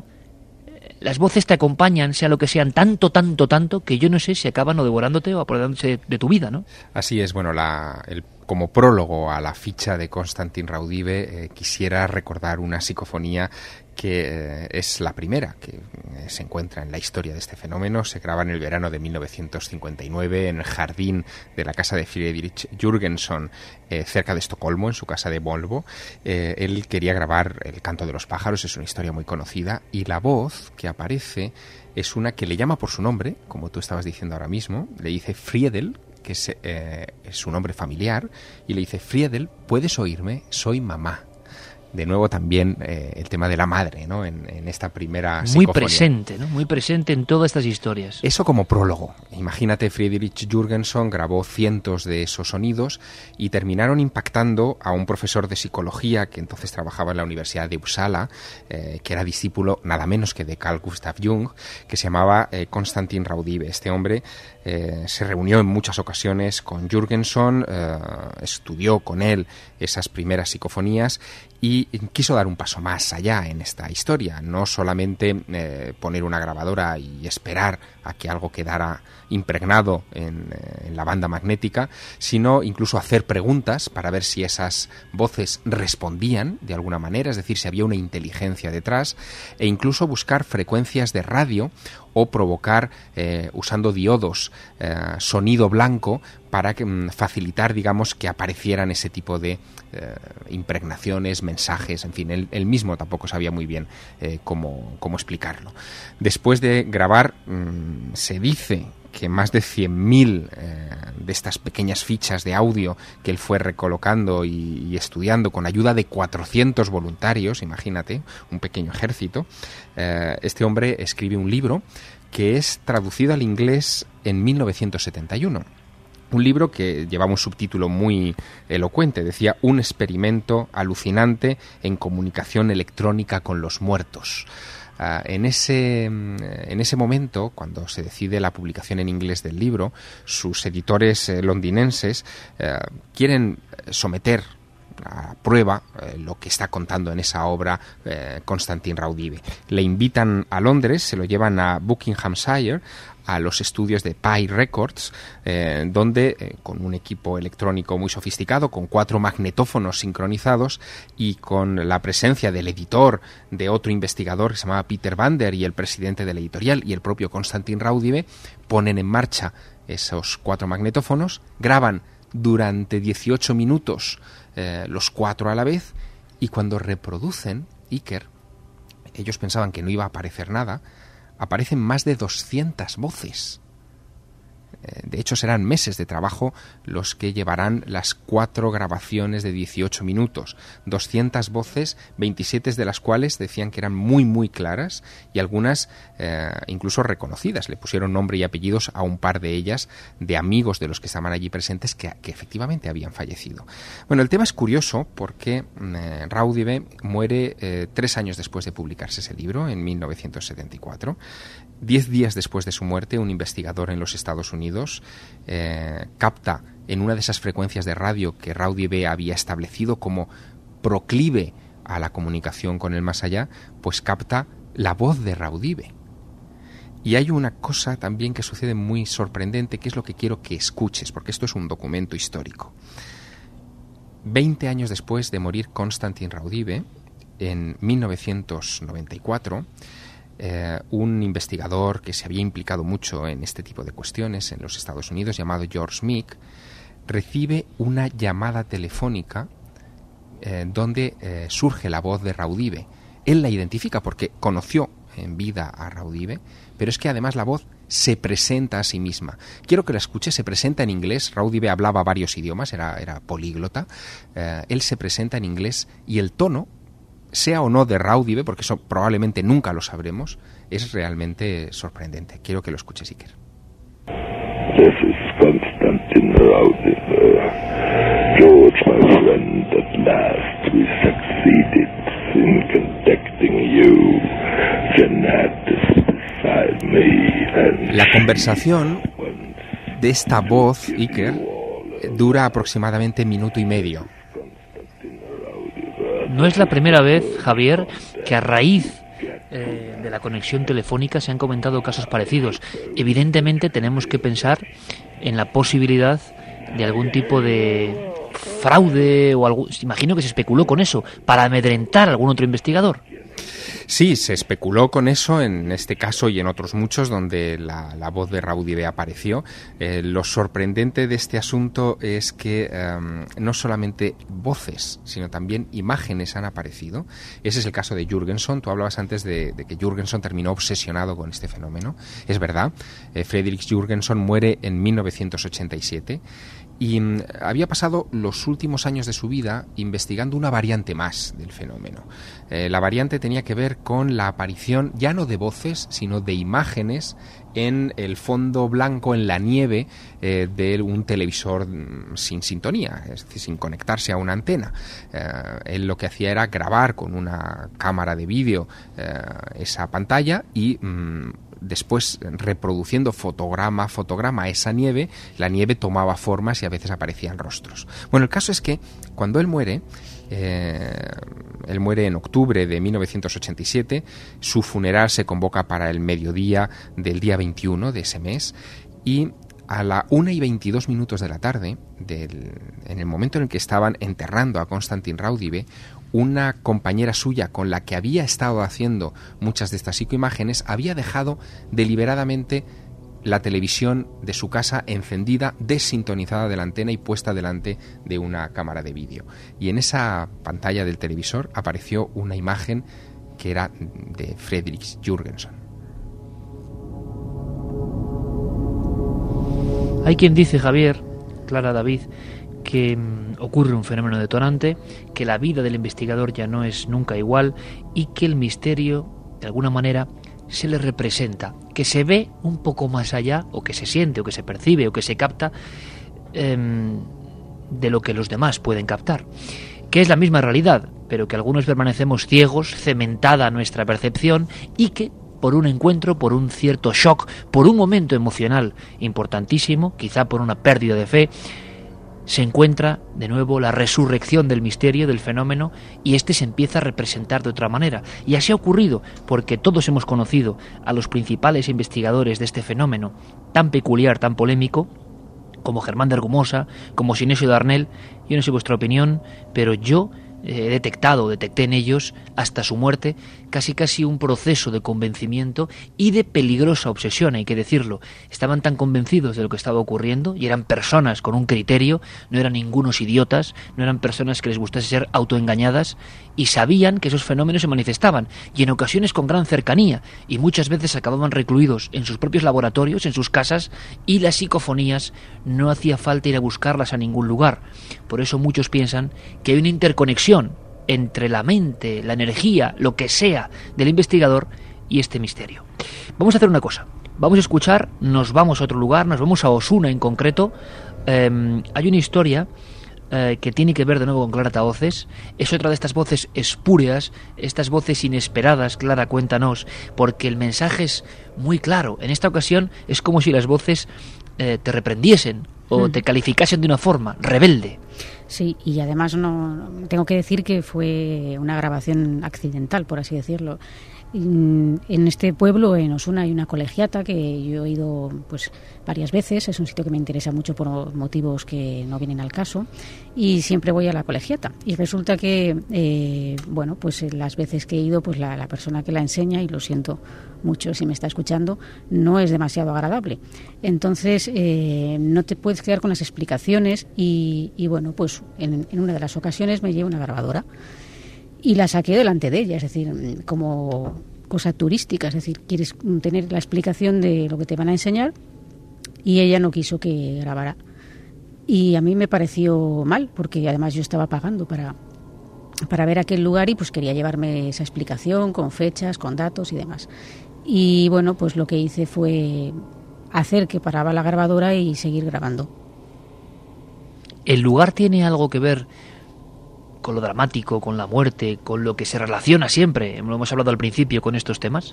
las voces te acompañan, sea lo que sean, tanto, tanto, tanto, que yo no sé si acaban o devorándote o apoderándose de tu vida, ¿no? Así es, bueno, la, el, como prólogo a la ficha de Konstantin Raudive, eh, quisiera recordar una psicofonía que eh, es la primera que eh, se encuentra en la historia de este fenómeno. Se graba en el verano de mil novecientos cincuenta y nueve en el jardín de la casa de Friedrich Jürgenson, eh, cerca de Estocolmo, en su casa de Volvo. Eh, él quería grabar El canto de los pájaros, es una historia muy conocida, y la voz que aparece es una que le llama por su nombre, como tú estabas diciendo ahora mismo. Le dice Friedel, que es, eh, es su nombre familiar, y le dice: Friedel, ¿puedes oírme? Soy mamá. De nuevo también eh, el tema de la madre, ¿no? En, en esta primera muy psicofonía. presente, ¿no? Muy presente en todas estas historias. Eso como prólogo. Imagínate, Friedrich Jürgenson grabó cientos de esos sonidos y terminaron impactando a un profesor de psicología que entonces trabajaba en la Universidad de Uppsala, eh, que era discípulo nada menos que de Carl Gustav Jung, que se llamaba eh, Konstantin Raudive. Este hombre eh, se reunió en muchas ocasiones con Jürgenson, eh, estudió con él esas primeras psicofonías y quiso dar un paso más allá en esta historia, no solamente eh, poner una grabadora y esperar a que algo quedara impregnado en, en la banda magnética, sino incluso hacer preguntas para ver si esas voces respondían de alguna manera, es decir, si había una inteligencia detrás, e incluso buscar frecuencias de radio o provocar, eh, usando diodos, eh, sonido blanco para que, mm, facilitar, digamos, que aparecieran ese tipo de eh, impregnaciones, mensajes, en fin, él, él mismo tampoco sabía muy bien eh, cómo, cómo explicarlo. Después de grabar, mmm, se dice que más de cien mil eh, de estas pequeñas fichas de audio que él fue recolocando y, y estudiando con ayuda de cuatrocientos voluntarios, imagínate, un pequeño ejército, eh, este hombre escribe un libro que es traducido al inglés en mil novecientos setenta y uno. Un libro que llevaba un subtítulo muy elocuente, decía: un experimento alucinante en comunicación electrónica con los muertos. Uh, en ese en ese momento, cuando se decide la publicación en inglés del libro, sus editores eh, londinenses eh, quieren someter a prueba eh, lo que está contando en esa obra eh, Konstantin Raudive. Le invitan a Londres, se lo llevan a Buckinghamshire, a los estudios de Pi Records, eh, donde eh, con un equipo electrónico muy sofisticado, con cuatro magnetófonos sincronizados y con la presencia del editor, de otro investigador que se llamaba Peter Vander, y el presidente de la editorial y el propio Konstantin Raudive, ponen en marcha esos cuatro magnetófonos, graban durante dieciocho minutos eh, los cuatro a la vez, y cuando reproducen Iker, ellos pensaban que no iba a aparecer nada, aparecen más de doscientas voces. De hecho, serán meses de trabajo los que llevarán las cuatro grabaciones de dieciocho minutos. doscientas voces, veintisiete de las cuales decían que eran muy, muy claras, y algunas eh, incluso reconocidas. Le pusieron nombre y apellidos a un par de ellas, de amigos de los que estaban allí presentes, que, que efectivamente habían fallecido. Bueno, el tema es curioso porque eh, Raudive muere eh, tres años después de publicarse ese libro, en mil novecientos setenta y cuatro. Diez días después de su muerte, un investigador en los Estados Unidos eh, capta en una de esas frecuencias de radio que Raudive había establecido como proclive a la comunicación con el más allá, pues capta la voz de Raudive. Y hay una cosa también que sucede muy sorprendente, que es lo que quiero que escuches, porque esto es un documento histórico. Veinte años después de morir Konstantin Raudive, en mil novecientos noventa y cuatro, eh, un investigador que se había implicado mucho en este tipo de cuestiones en los Estados Unidos, llamado George Meek, recibe una llamada telefónica eh, donde eh, surge la voz de Raudive. Él la identifica porque conoció en vida a Raudive, pero es que además la voz se presenta a sí misma. Quiero que la escuche, se presenta en inglés. Raudive hablaba varios idiomas, era, era políglota. Eh, él se presenta en inglés y el tono, sea o no de Raudive, porque eso probablemente nunca lo sabremos, es realmente sorprendente. Quiero que lo escuches, Iker. This is Konstantin Raudive. George, my friend, at last we succeeded in contacting you. Jeanette is beside me and la conversación de esta voz, Iker, dura aproximadamente minuto y medio. No es la primera vez, Javier, que a raíz eh, de la conexión telefónica se han comentado casos parecidos. Evidentemente tenemos que pensar en la posibilidad de algún tipo de fraude o algo. Imagino que se especuló con eso para amedrentar a algún otro investigador. Sí, se especuló con eso en este caso y en otros muchos donde la, la voz de Raudive apareció. Eh, lo sorprendente de este asunto es que um, no solamente voces, sino también imágenes han aparecido. Ese es el caso de Jürgenson. Tú hablabas antes de, de que Jürgenson terminó obsesionado con este fenómeno. Es verdad, eh, Fredrik Jürgenson muere en mil novecientos ochenta y siete. Y um, había pasado los últimos años de su vida investigando una variante más del fenómeno. Eh, la variante tenía que ver con la aparición ya no de voces, sino de imágenes en el fondo blanco, en la nieve, eh, de un televisor mm, sin sintonía, es decir, sin conectarse a una antena. Eh, él lo que hacía era grabar con una cámara de vídeo eh, esa pantalla y mm, después, reproduciendo fotograma a fotograma esa nieve, la nieve tomaba formas y a veces aparecían rostros. Bueno, el caso es que cuando él muere, eh, él muere en octubre de mil novecientos ochenta y siete, su funeral se convoca para el mediodía del día veintiuno de ese mes, y a la una y veintidós minutos de la tarde, del, en el momento en el que estaban enterrando a Konstantin Raudive, una compañera suya con la que había estado haciendo muchas de estas psicoimágenes había dejado deliberadamente la televisión de su casa encendida, desintonizada de la antena y puesta delante de una cámara de vídeo. Y en esa pantalla del televisor apareció una imagen que era de Fredrik Jürgenson. Hay quien dice, Javier, Clara, David, que mmm, ocurre un fenómeno detonante, que la vida del investigador ya no es nunca igual y que el misterio, de alguna manera, se le representa, que se ve un poco más allá, o que se siente, o que se percibe, o que se capta eh, de lo que los demás pueden captar, que es la misma realidad, pero que algunos permanecemos ciegos, cementada nuestra percepción, y que por un encuentro, por un cierto shock, por un momento emocional importantísimo, quizá por una pérdida de fe, se encuentra de nuevo la resurrección del misterio, del fenómeno, y este se empieza a representar de otra manera. Y así ha ocurrido porque todos hemos conocido a los principales investigadores de este fenómeno tan peculiar, tan polémico, como Germán de Argumosa, como Sinesio Darnell. Yo no sé vuestra opinión, pero yo he detectado, detecté en ellos, hasta su muerte, casi casi un proceso de convencimiento y de peligrosa obsesión, hay que decirlo. Estaban tan convencidos de lo que estaba ocurriendo y eran personas con un criterio, no eran ningunos idiotas, no eran personas que les gustase ser autoengañadas, y sabían que esos fenómenos se manifestaban, y en ocasiones con gran cercanía, y muchas veces acababan recluidos en sus propios laboratorios, en sus casas, y las psicofonías no hacía falta ir a buscarlas a ningún lugar. Por eso muchos piensan que hay una interconexión entre la mente, la energía, lo que sea del investigador y este misterio. Vamos a hacer una cosa, vamos a escuchar, nos vamos a otro lugar, nos vamos a Osuna en concreto. Eh, hay una historia eh, que tiene que ver de nuevo con Clara Tahoces, es otra de estas voces espúreas, estas voces inesperadas. Clara, cuéntanos, porque el mensaje es muy claro. En esta ocasión es como si las voces eh, te reprendiesen o te calificasen de una forma rebelde. Sí, y además no tengo que decir que fue una grabación accidental, por así decirlo. En este pueblo, en Osuna, hay una colegiata que yo he ido pues varias veces. Es un sitio que me interesa mucho por motivos que no vienen al caso y siempre voy a la colegiata. Y resulta que, eh, bueno, pues las veces que he ido, pues la, la persona que la enseña, y lo siento mucho si me está escuchando, no es demasiado agradable. Entonces, eh, no te puedes quedar con las explicaciones y, y bueno, pues en, en una de las ocasiones me llevo una grabadora. Y la saqué delante de ella, es decir, como cosa turística, es decir, quieres tener la explicación de lo que te van a enseñar y ella no quiso que grabara. Y a mí me pareció mal, porque además yo estaba pagando para, para ver aquel lugar y pues quería llevarme esa explicación con fechas, con datos y demás. Y bueno, pues lo que hice fue hacer que paraba la grabadora y seguir grabando. ¿El lugar tiene algo que ver con lo dramático, con la muerte, con lo que se relaciona siempre, lo hemos hablado al principio, con estos temas?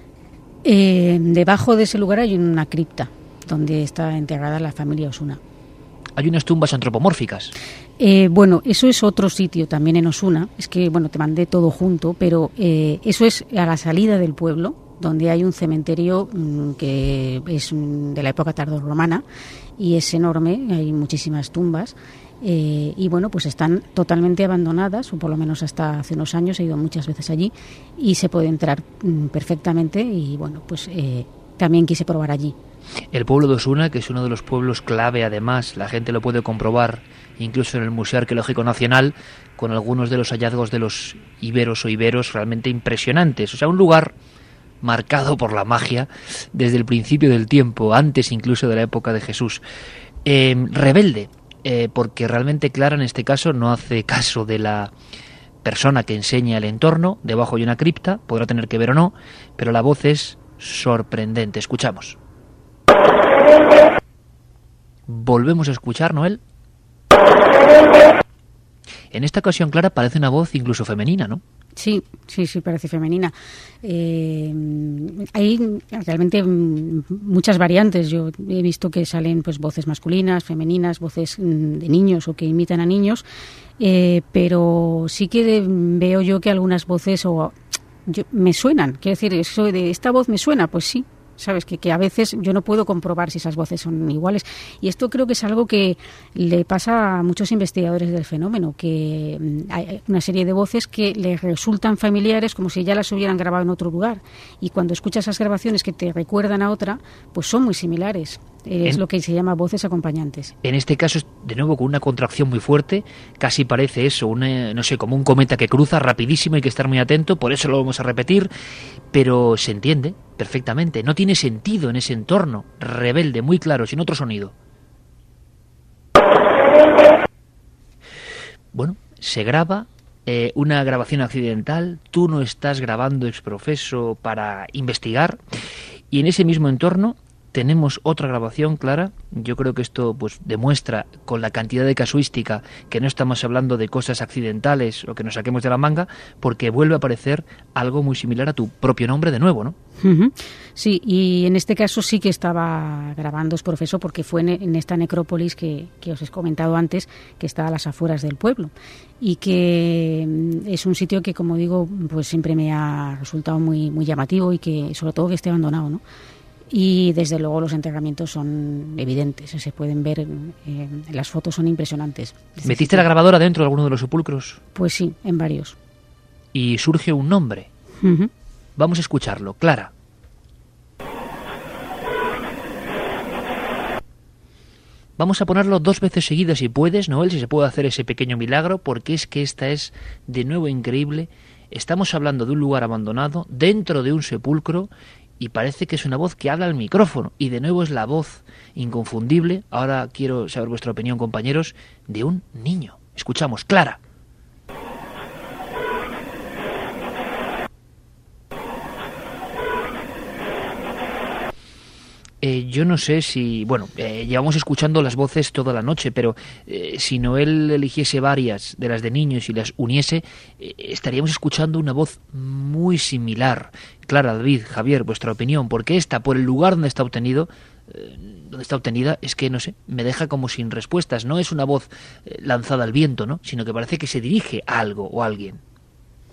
Eh, debajo de ese lugar hay una cripta donde está enterrada la familia Osuna. Hay unas tumbas antropomórficas. Eh, bueno, eso es otro sitio también en Osuna. Es que, bueno, te mandé todo junto, pero eh, eso es a la salida del pueblo, donde hay un cementerio mmm, que es mmm, de la época tardorromana y es enorme, hay muchísimas tumbas. Eh, y bueno, pues están totalmente abandonadas, o por lo menos hasta hace unos años he ido muchas veces allí y se puede entrar mm, perfectamente y bueno, pues eh, también quise probar allí. El pueblo de Osuna, que es uno de los pueblos clave, además, la gente lo puede comprobar incluso en el Museo Arqueológico Nacional, con algunos de los hallazgos de los iberos o iberos realmente impresionantes. O sea, un lugar marcado por la magia desde el principio del tiempo, antes incluso de la época de Jesús. Eh, rebelde. Eh, porque realmente Clara en este caso no hace caso de la persona que enseña el entorno. Debajo hay una cripta, podrá tener que ver o no, pero la voz es sorprendente. Escuchamos. Volvemos a escuchar, Noel. En esta ocasión, Clara, parece una voz incluso femenina, ¿no? Sí, sí, sí, parece femenina. Eh, hay realmente muchas variantes. Yo he visto que salen pues voces masculinas, femeninas, voces de niños o que imitan a niños, eh, pero sí que de, veo yo que algunas voces o yo, me suenan. Quiero decir, eso de esta voz me suena, pues sí. Sabes que, que a veces yo no puedo comprobar si esas voces son iguales y esto creo que es algo que le pasa a muchos investigadores del fenómeno, que hay una serie de voces que les resultan familiares como si ya las hubieran grabado en otro lugar y cuando escuchas esas grabaciones que te recuerdan a otra, pues son muy similares. Es en, lo que se llama voces acompañantes. En este caso, de nuevo, con una contracción muy fuerte, casi parece eso, una, no sé, como un cometa que cruza rapidísimo, hay que estar muy atento, por eso lo vamos a repetir, pero se entiende perfectamente, no tiene sentido en ese entorno rebelde, muy claro, sin otro sonido. Bueno, se graba eh, una grabación accidental, tú no estás grabando ex profeso para investigar, y en ese mismo entorno tenemos otra grabación, Clara. Yo creo que esto pues demuestra con la cantidad de casuística que no estamos hablando de cosas accidentales o que nos saquemos de la manga, porque vuelve a aparecer algo muy similar a tu propio nombre de nuevo, ¿no? Uh-huh. Sí, y en este caso sí que estaba grabando es profesor porque fue en, en esta necrópolis que, que os he comentado antes, que está a las afueras del pueblo y que es un sitio que, como digo, pues siempre me ha resultado muy, muy llamativo y que sobre todo que esté abandonado, ¿no? Y desde luego los enterramientos son evidentes, se pueden ver, eh, las fotos son impresionantes. ¿Metiste la grabadora dentro de alguno de los sepulcros? Pues sí, en varios. Y surge un nombre. Uh-huh. Vamos a escucharlo, Clara. Vamos a ponerlo dos veces seguidas si puedes, Noel, si se puede hacer ese pequeño milagro, porque es que esta es de nuevo increíble. Estamos hablando de un lugar abandonado, dentro de un sepulcro, y parece que es una voz que habla al micrófono. Y de nuevo es la voz inconfundible, ahora quiero saber vuestra opinión, compañeros, de un niño. Escuchamos, Clara. Eh, yo no sé si... Bueno, eh, llevamos escuchando las voces toda la noche, pero eh, si Noel eligiese varias de las de niños y las uniese, eh, estaríamos escuchando una voz muy similar. Clara, David, Javier, vuestra opinión, porque esta, por el lugar donde está obtenido, eh, donde está obtenida, es que, no sé, me deja como sin respuestas. No es una voz eh, lanzada al viento, ¿no? Sino que parece que se dirige a algo o a alguien.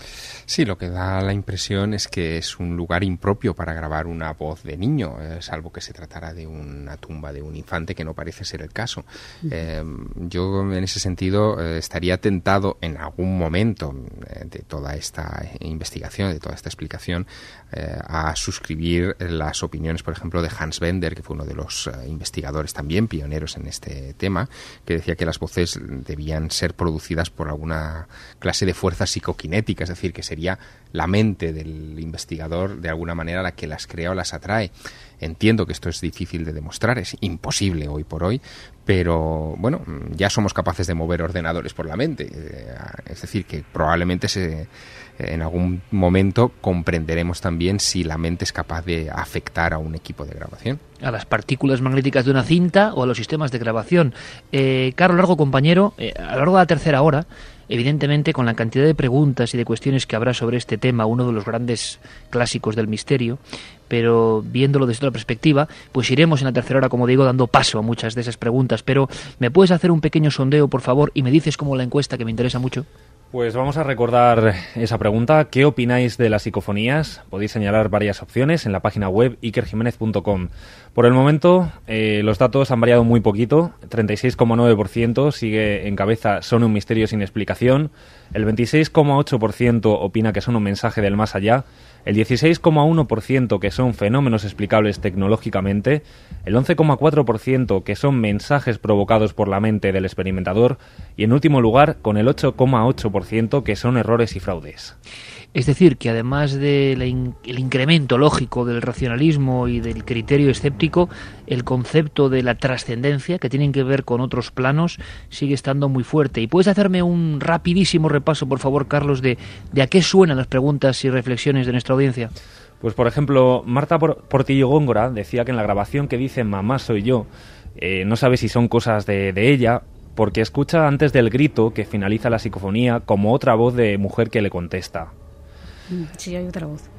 Sí, lo que da la impresión es que es un lugar impropio para grabar una voz de niño, eh, salvo que se tratara de una tumba de un infante, que no parece ser el caso. Eh, yo, en ese sentido, eh, estaría tentado en algún momento eh, de toda esta investigación, de toda esta explicación, eh, a suscribir las opiniones, por ejemplo, de Hans Bender, que fue uno de los eh, investigadores también pioneros en este tema, que decía que las voces debían ser producidas por alguna clase de fuerza psicoquinética, es decir, que sería la mente del investigador de alguna manera la que las crea o las atrae. Entiendo que esto es difícil de demostrar, es imposible hoy por hoy, pero bueno, ya somos capaces de mover ordenadores por la mente, es decir, que probablemente se, en algún momento comprenderemos también si la mente es capaz de afectar a un equipo de grabación. A las partículas magnéticas de una cinta o a los sistemas de grabación. Eh, Carlos Largo, compañero, eh, a lo largo de la tercera hora, evidentemente, con la cantidad de preguntas y de cuestiones que habrá sobre este tema, uno de los grandes clásicos del misterio, pero viéndolo desde otra perspectiva, pues iremos en la tercera hora, como digo, dando paso a muchas de esas preguntas. Pero, ¿me puedes hacer un pequeño sondeo, por favor, y me dices cómo la encuesta, que me interesa mucho? Pues vamos a recordar esa pregunta. ¿Qué opináis de las psicofonías? Podéis señalar varias opciones en la página web iker jiménez punto com. Por el momento, eh, los datos han variado muy poquito. treinta y seis coma nueve por ciento sigue en cabeza son un misterio sin explicación. El veintiséis coma ocho por ciento opina que son un mensaje del más allá. El dieciséis coma uno por ciento que son fenómenos explicables tecnológicamente. El once coma cuatro por ciento que son mensajes provocados por la mente del experimentador. Y en último lugar, con el ocho coma ocho por ciento que son errores y fraudes. Es decir, que además del in- el incremento lógico del racionalismo y del criterio escéptico, el concepto de la trascendencia, que tienen que ver con otros planos, sigue estando muy fuerte. ¿Y puedes hacerme un rapidísimo repaso, por favor, Carlos, de, de a qué suenan las preguntas y reflexiones de nuestra audiencia? Pues, por ejemplo, Marta Portillo Góngora decía que en la grabación que dice "mamá soy yo", eh, no sabe si son cosas de, de ella, porque escucha antes del grito que finaliza la psicofonía como otra voz de mujer que le contesta. Sí, hay otra voz.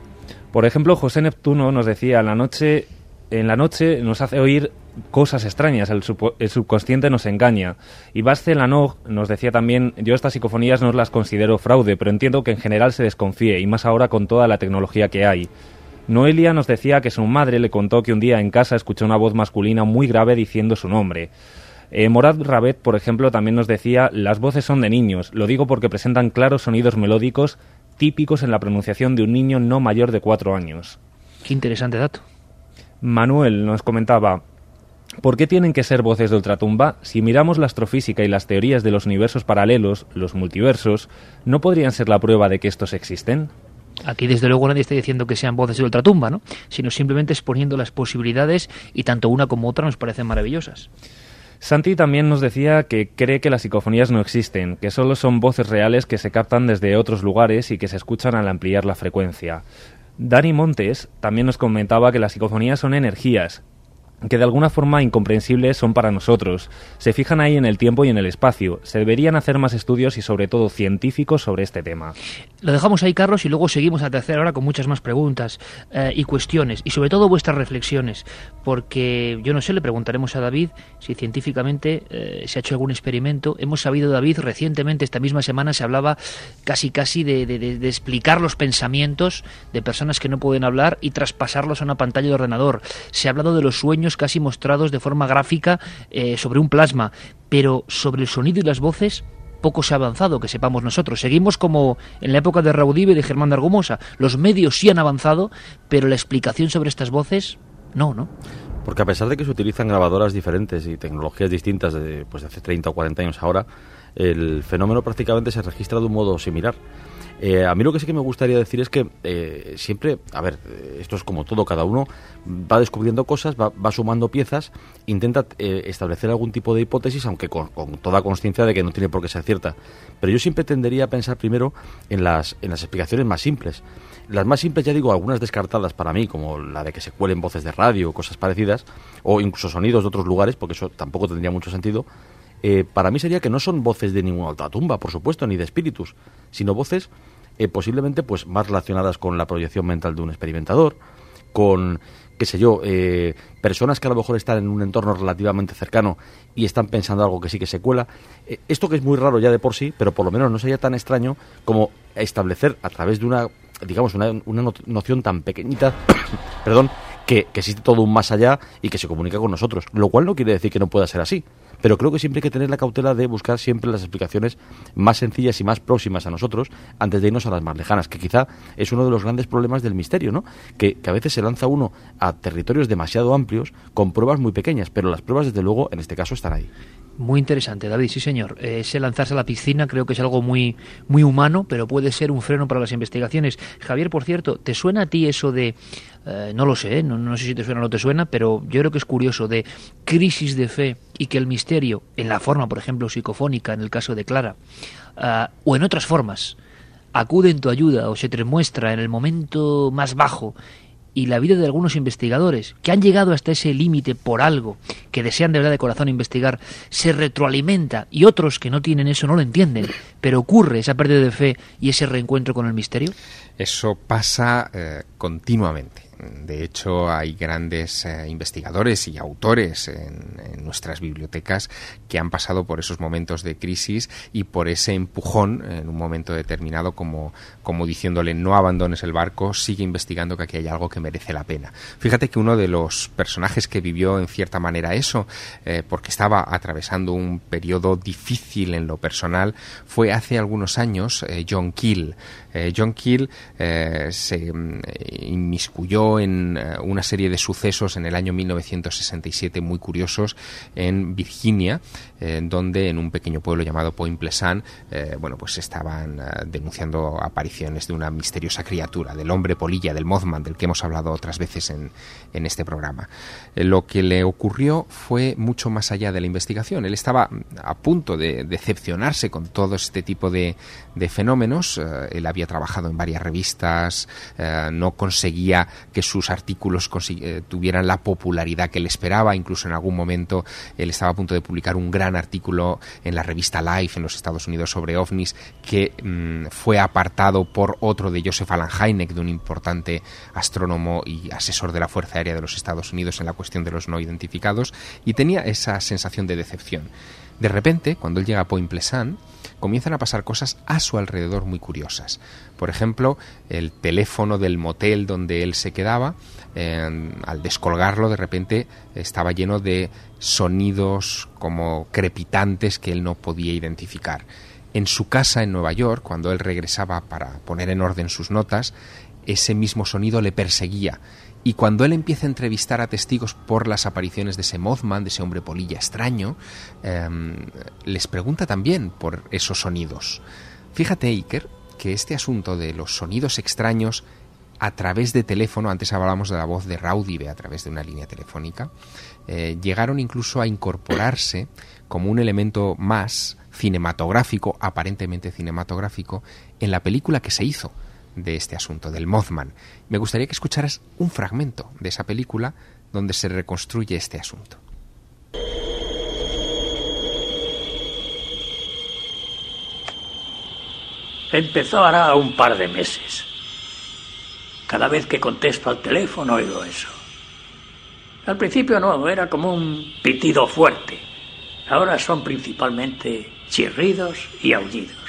Por ejemplo, José Neptuno nos decía, en la noche, en la noche nos hace oír cosas extrañas, el, sub, el subconsciente nos engaña. Y Basce Lanog nos decía también, yo estas psicofonías no las considero fraude, pero entiendo que en general se desconfíe, y más ahora con toda la tecnología que hay. Noelia nos decía que su madre le contó que un día en casa escuchó una voz masculina muy grave diciendo su nombre. Eh, Morad Rabet, por ejemplo, también nos decía, las voces son de niños, lo digo porque presentan claros sonidos melódicos típicos en la pronunciación de un niño no mayor de cuatro años. Qué interesante dato. Manuel nos comentaba, ¿por qué tienen que ser voces de ultratumba? Si miramos la astrofísica y las teorías de los universos paralelos, los multiversos, ¿no podrían ser la prueba de que estos existen? Aquí, desde luego, nadie está diciendo que sean voces de ultratumba, ¿no? Sino simplemente exponiendo las posibilidades, y tanto una como otra nos parecen maravillosas. Santi también nos decía que cree que las psicofonías no existen, que solo son voces reales que se captan desde otros lugares y que se escuchan al ampliar la frecuencia. Dani Montes también nos comentaba que las psicofonías son energías, que de alguna forma incomprensibles son para nosotros. Se fijan ahí en el tiempo y en el espacio. Se deberían hacer más estudios y sobre todo científicos sobre este tema. Lo dejamos ahí, Carlos, y luego seguimos a la tercera hora con muchas más preguntas eh, y cuestiones, y sobre todo vuestras reflexiones, porque yo no sé, le preguntaremos a David si científicamente eh, se ha hecho algún experimento. Hemos sabido, David, recientemente, esta misma semana, se hablaba casi casi de, de, de, de explicar los pensamientos de personas que no pueden hablar y traspasarlos a una pantalla de ordenador. Se ha hablado de los sueños casi mostrados de forma gráfica eh, sobre un plasma, pero sobre el sonido y las voces poco se ha avanzado, que sepamos nosotros. Seguimos como en la época de Raudive y de Germán de Argumosa. Los medios sí han avanzado, pero la explicación sobre estas voces, no, ¿no? Porque a pesar de que se utilizan grabadoras diferentes y tecnologías distintas de, pues, de hace treinta o cuarenta años ahora, el fenómeno prácticamente se registra de un modo similar. Eh, a mí lo que sí que me gustaría decir es que eh, siempre, a ver, esto es como todo, cada uno va descubriendo cosas, va, va sumando piezas, intenta eh, establecer algún tipo de hipótesis, aunque con, con toda consciencia de que no tiene por qué ser cierta. Pero yo siempre tendería a pensar primero en las, en las explicaciones más simples. Las más simples, ya digo, algunas descartadas para mí, como la de que se cuelen voces de radio o cosas parecidas, o incluso sonidos de otros lugares, porque eso tampoco tendría mucho sentido. Eh, para mí sería que no son voces de ninguna ultratumba, por supuesto, ni de espíritus, sino voces eh, posiblemente pues más relacionadas con la proyección mental de un experimentador, con, qué sé yo, eh, personas que a lo mejor están en un entorno relativamente cercano y están pensando algo que sí que se cuela. Eh, esto que es muy raro ya de por sí, pero por lo menos no sería tan extraño como establecer a través de una, digamos, una, una noción tan pequeñita, perdón, que, que existe todo un más allá y que se comunica con nosotros, lo cual no quiere decir que no pueda ser así. Pero creo que siempre hay que tener la cautela de buscar siempre las explicaciones más sencillas y más próximas a nosotros antes de irnos a las más lejanas, que quizá es uno de los grandes problemas del misterio, ¿no? Que, que a veces se lanza uno a territorios demasiado amplios con pruebas muy pequeñas, pero las pruebas, desde luego, en este caso están ahí. Muy interesante, David, sí señor. Ese lanzarse a la piscina creo que es algo muy, muy humano, pero puede ser un freno para las investigaciones. Javier, por cierto, ¿te suena a ti eso de, eh, no lo sé, no, no sé si te suena o no te suena, pero yo creo que es curioso, de crisis de fe y que el misterio, en la forma, por ejemplo, psicofónica, en el caso de Clara, uh, o en otras formas, acude en tu ayuda o se te muestra en el momento más bajo, y la vida de algunos investigadores que han llegado hasta ese límite por algo, que desean de verdad de corazón investigar, se retroalimenta, y otros que no tienen eso no lo entienden, pero ocurre esa pérdida de fe y ese reencuentro con el misterio? Eso pasa eh, continuamente. De hecho, hay grandes eh, investigadores y autores en, en nuestras bibliotecas que han pasado por esos momentos de crisis y por ese empujón en un momento determinado, como, como diciéndole no abandones el barco, sigue investigando, que aquí hay algo que merece la pena. Fíjate que uno de los personajes que vivió en cierta manera eso, eh, porque estaba atravesando un periodo difícil en lo personal, fue hace algunos años eh, John Keel. Eh, John Keel eh, se eh, inmiscuyó en uh, una serie de sucesos en el año mil novecientos sesenta y siete muy curiosos en Virginia, eh, donde en un pequeño pueblo llamado Point Pleasant, eh, bueno, pues estaban uh, denunciando apariciones de una misteriosa criatura, del hombre polilla, del Mothman, del que hemos hablado otras veces en, en este programa. Eh, lo que le ocurrió fue mucho más allá de la investigación. Él estaba a punto de decepcionarse con todo este tipo de, de fenómenos. Uh, él había trabajado en varias revistas, uh, no conseguía que sus artículos eh, tuvieran la popularidad que él esperaba. Incluso en algún momento él estaba a punto de publicar un gran artículo en la revista Life en los Estados Unidos sobre ovnis, que mmm, fue apartado por otro de Joseph Allen Hynek, de un importante astrónomo y asesor de la Fuerza Aérea de los Estados Unidos en la cuestión de los no identificados, y tenía esa sensación de decepción. De repente, cuando él llega a Point Pleasant, comienzan a pasar cosas a su alrededor muy curiosas. Por ejemplo, el teléfono del motel donde él se quedaba, eh, al descolgarlo, de repente estaba lleno de sonidos como crepitantes que él no podía identificar. En su casa en Nueva York, cuando él regresaba para poner en orden sus notas, ese mismo sonido le perseguía. Y cuando él empieza a entrevistar a testigos por las apariciones de ese Mothman, de ese hombre polilla extraño, eh, les pregunta también por esos sonidos. Fíjate, Iker, que este asunto de los sonidos extraños a través de teléfono, antes hablábamos de la voz de Raudive a través de una línea telefónica, eh, llegaron incluso a incorporarse como un elemento más cinematográfico, aparentemente cinematográfico, en la película que se hizo de este asunto, del Mothman. Me gustaría que escucharas un fragmento de esa película donde se reconstruye este asunto. Empezó hará un par de meses. Cada vez que contesto al teléfono oigo eso. Al principio no, era como un pitido fuerte. Ahora son principalmente chirridos y aullidos.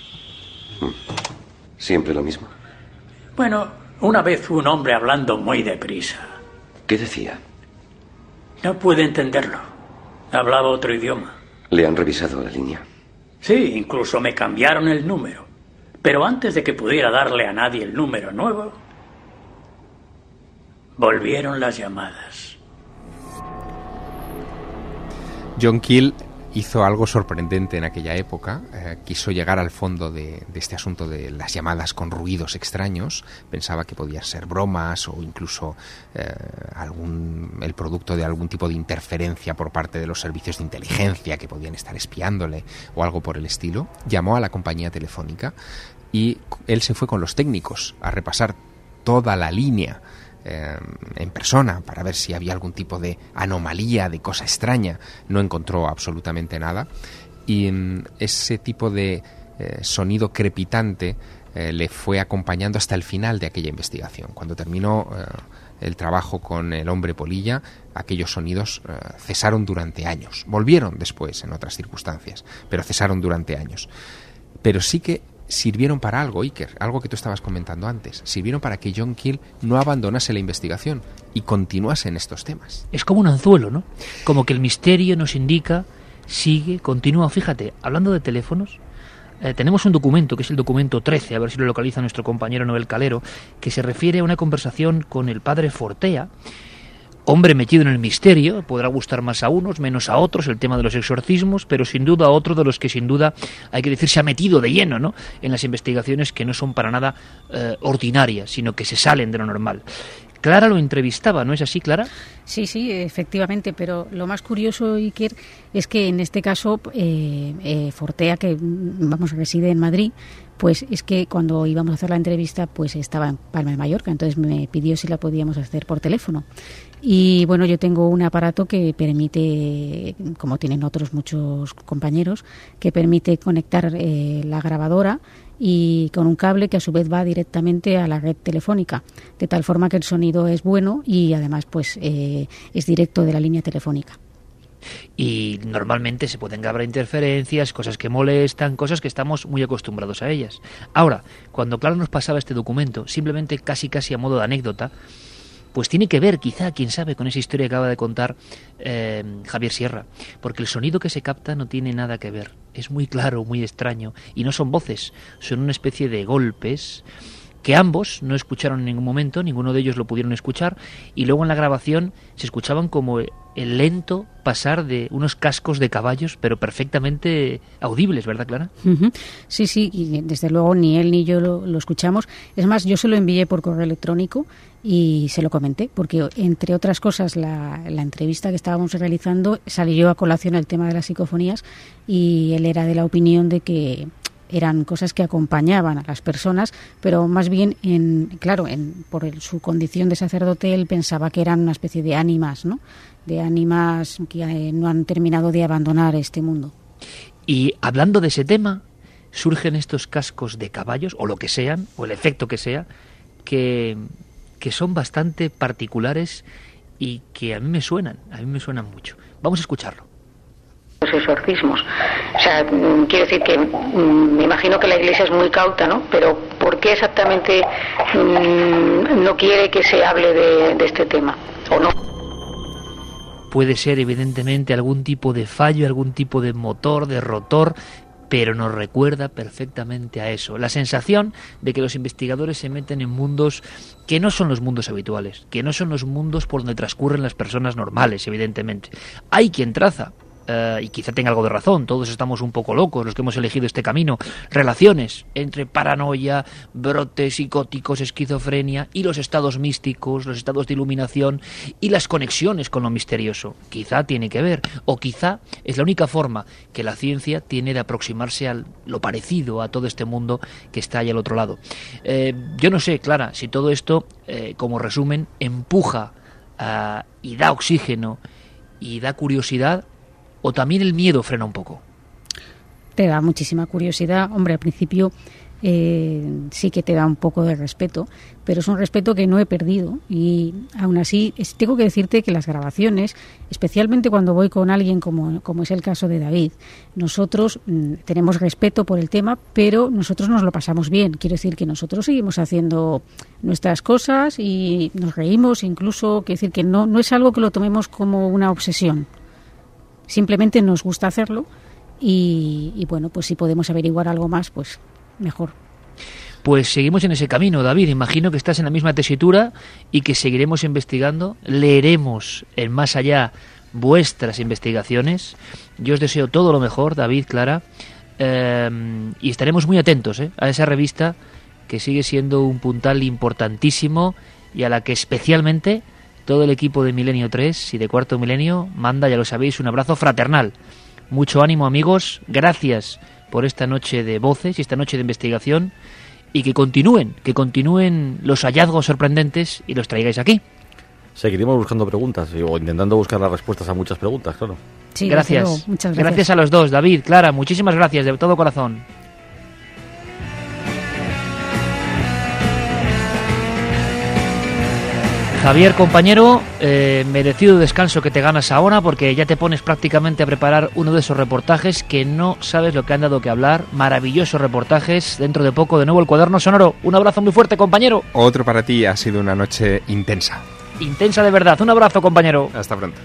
¿Siempre lo mismo? Bueno, una vez un hombre hablando muy deprisa. ¿Qué decía? No pude entenderlo. Hablaba otro idioma. ¿Le han revisado la línea? Sí, incluso me cambiaron el número. Pero antes de que pudiera darle a nadie el número nuevo, volvieron las llamadas. John Keel hizo algo sorprendente en aquella época. Eh, quiso llegar al fondo de, de este asunto de las llamadas con ruidos extraños. Pensaba que podían ser bromas o incluso eh, algún, el producto de algún tipo de interferencia por parte de los servicios de inteligencia que podían estar espiándole o algo por el estilo. Llamó a la compañía telefónica y él se fue con los técnicos a repasar toda la línea Eh, en persona para ver si había algún tipo de anomalía, de cosa extraña. No encontró absolutamente nada y mm, ese tipo de eh, sonido crepitante eh, le fue acompañando hasta el final de aquella investigación. Cuando terminó eh, el trabajo con el hombre polilla, aquellos sonidos eh, cesaron durante años. Volvieron después en otras circunstancias, pero cesaron durante años. Pero sí que sirvieron para algo, Iker, algo que tú estabas comentando antes. Sirvieron para que John Keel no abandonase la investigación y continuase en estos temas. Es como un anzuelo, ¿no? Como que el misterio nos indica, sigue, continúa. Fíjate, hablando de teléfonos, eh, tenemos un documento, que es el documento trece, a ver si lo localiza nuestro compañero Noel Calero, que se refiere a una conversación con el padre Fortea, hombre metido en el misterio. Podrá gustar más a unos, menos a otros, el tema de los exorcismos, pero sin duda otro de los que sin duda, hay que decir, se ha metido de lleno, ¿no?, en las investigaciones que no son para nada eh, ordinarias, sino que se salen de lo normal. Clara lo entrevistaba, ¿no es así, Clara? Sí, sí, efectivamente, pero lo más curioso, Iker, es que en este caso eh, eh, Fortea, que vamos reside en Madrid, pues es que cuando íbamos a hacer la entrevista pues estaba en Palma de Mallorca, entonces me pidió si la podíamos hacer por teléfono. Y bueno, yo tengo un aparato que permite, como tienen otros muchos compañeros, que permite conectar eh, la grabadora y con un cable que a su vez va directamente a la red telefónica, de tal forma que el sonido es bueno y además pues eh, es directo de la línea telefónica. Y normalmente se pueden haber interferencias, cosas que molestan, cosas que estamos muy acostumbrados a ellas. Ahora, cuando Clara nos pasaba este documento, simplemente casi casi a modo de anécdota, pues tiene que ver, quizá, quién sabe, con esa historia que acaba de contar eh, Javier Sierra, porque el sonido que se capta no tiene nada que ver, es muy claro, muy extraño, y no son voces, son una especie de golpes que ambos no escucharon en ningún momento, ninguno de ellos lo pudieron escuchar, y luego en la grabación se escuchaban como el lento pasar de unos cascos de caballos, pero perfectamente audibles, ¿verdad, Clara? Uh-huh. Sí, sí, y desde luego ni él ni yo lo, lo escuchamos. Es más, yo se lo envié por correo electrónico y se lo comenté, porque entre otras cosas la, la entrevista que estábamos realizando salió a colación el tema de las psicofonías y él era de la opinión de que eran cosas que acompañaban a las personas, pero más bien, en claro, en, por el, su condición de sacerdote, él pensaba que eran una especie de ánimas, ¿no? De ánimas que eh, no han terminado de abandonar este mundo. Y hablando de ese tema, surgen estos cascos de caballos, o lo que sean, o el efecto que sea, que, que son bastante particulares y que a mí me suenan, a mí me suenan mucho. Vamos a escucharlo. Los exorcismos. O sea, quiero decir que me imagino que la Iglesia es muy cauta, ¿no? Pero ¿por qué exactamente mmm, no quiere que se hable de, de este tema? ¿O no? Puede ser evidentemente algún tipo de fallo, algún tipo de motor, de rotor, pero nos recuerda perfectamente a eso. La sensación de que los investigadores se meten en mundos que no son los mundos habituales, que no son los mundos por donde transcurren las personas normales, evidentemente. Hay quien traza, Uh, y quizá tenga algo de razón, todos estamos un poco locos los que hemos elegido este camino, relaciones entre paranoia, brotes psicóticos, esquizofrenia y los estados místicos, los estados de iluminación y las conexiones con lo misterioso. Quizá tiene que ver, o quizá es la única forma que la ciencia tiene de aproximarse a lo parecido a todo este mundo que está ahí al otro lado. Eh, yo no sé, Clara, si todo esto, eh, como resumen, empuja uh, y da oxígeno y da curiosidad, ¿o también el miedo frena un poco? Te da muchísima curiosidad. Hombre, al principio eh, sí que te da un poco de respeto, pero es un respeto que no he perdido. Y aún así, es, tengo que decirte que las grabaciones, especialmente cuando voy con alguien como, como es el caso de David, nosotros mm, tenemos respeto por el tema, pero nosotros nos lo pasamos bien. Quiero decir que nosotros seguimos haciendo nuestras cosas y nos reímos, incluso, quiero decir que no, no es algo que lo tomemos como una obsesión. Simplemente nos gusta hacerlo y, y bueno, pues si podemos averiguar algo más, pues mejor. Pues seguimos en ese camino, David. Imagino que estás en la misma tesitura y que seguiremos investigando. Leeremos en Más Allá vuestras investigaciones. Yo os deseo todo lo mejor, David, Clara, eh, y estaremos muy atentos eh, a esa revista que sigue siendo un puntal importantísimo y a la que especialmente todo el equipo de Milenio tres y de Cuarto Milenio manda, ya lo sabéis, un abrazo fraternal. Mucho ánimo, amigos. Gracias por esta noche de voces y esta noche de investigación. Y que continúen, que continúen los hallazgos sorprendentes y los traigáis aquí. Seguiremos buscando preguntas o intentando buscar las respuestas a muchas preguntas, claro. Sí, gracias. Gracias. Muchas gracias. Gracias a los dos, David, Clara, muchísimas gracias de todo corazón. Javier, compañero, eh, merecido descanso que te ganas ahora, porque ya te pones prácticamente a preparar uno de esos reportajes que no sabes lo que han dado que hablar. Maravillosos reportajes. Dentro de poco, de nuevo, el Cuaderno Sonoro. Un abrazo muy fuerte, compañero. Otro para ti. Ha sido una noche intensa. Intensa de verdad. Un abrazo, compañero. Hasta pronto.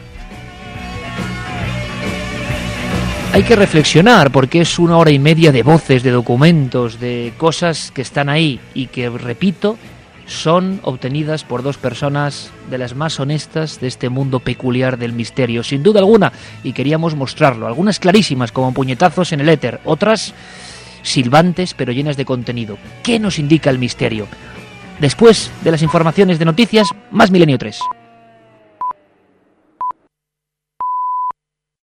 Hay que reflexionar, porque es una hora y media de voces, de documentos, de cosas que están ahí y que, repito, son obtenidas por dos personas de las más honestas de este mundo peculiar del misterio, sin duda alguna, y queríamos mostrarlo. Algunas clarísimas, como puñetazos en el éter, otras silbantes pero llenas de contenido. ¿Qué nos indica el misterio? Después de las informaciones de noticias, más Milenio tres.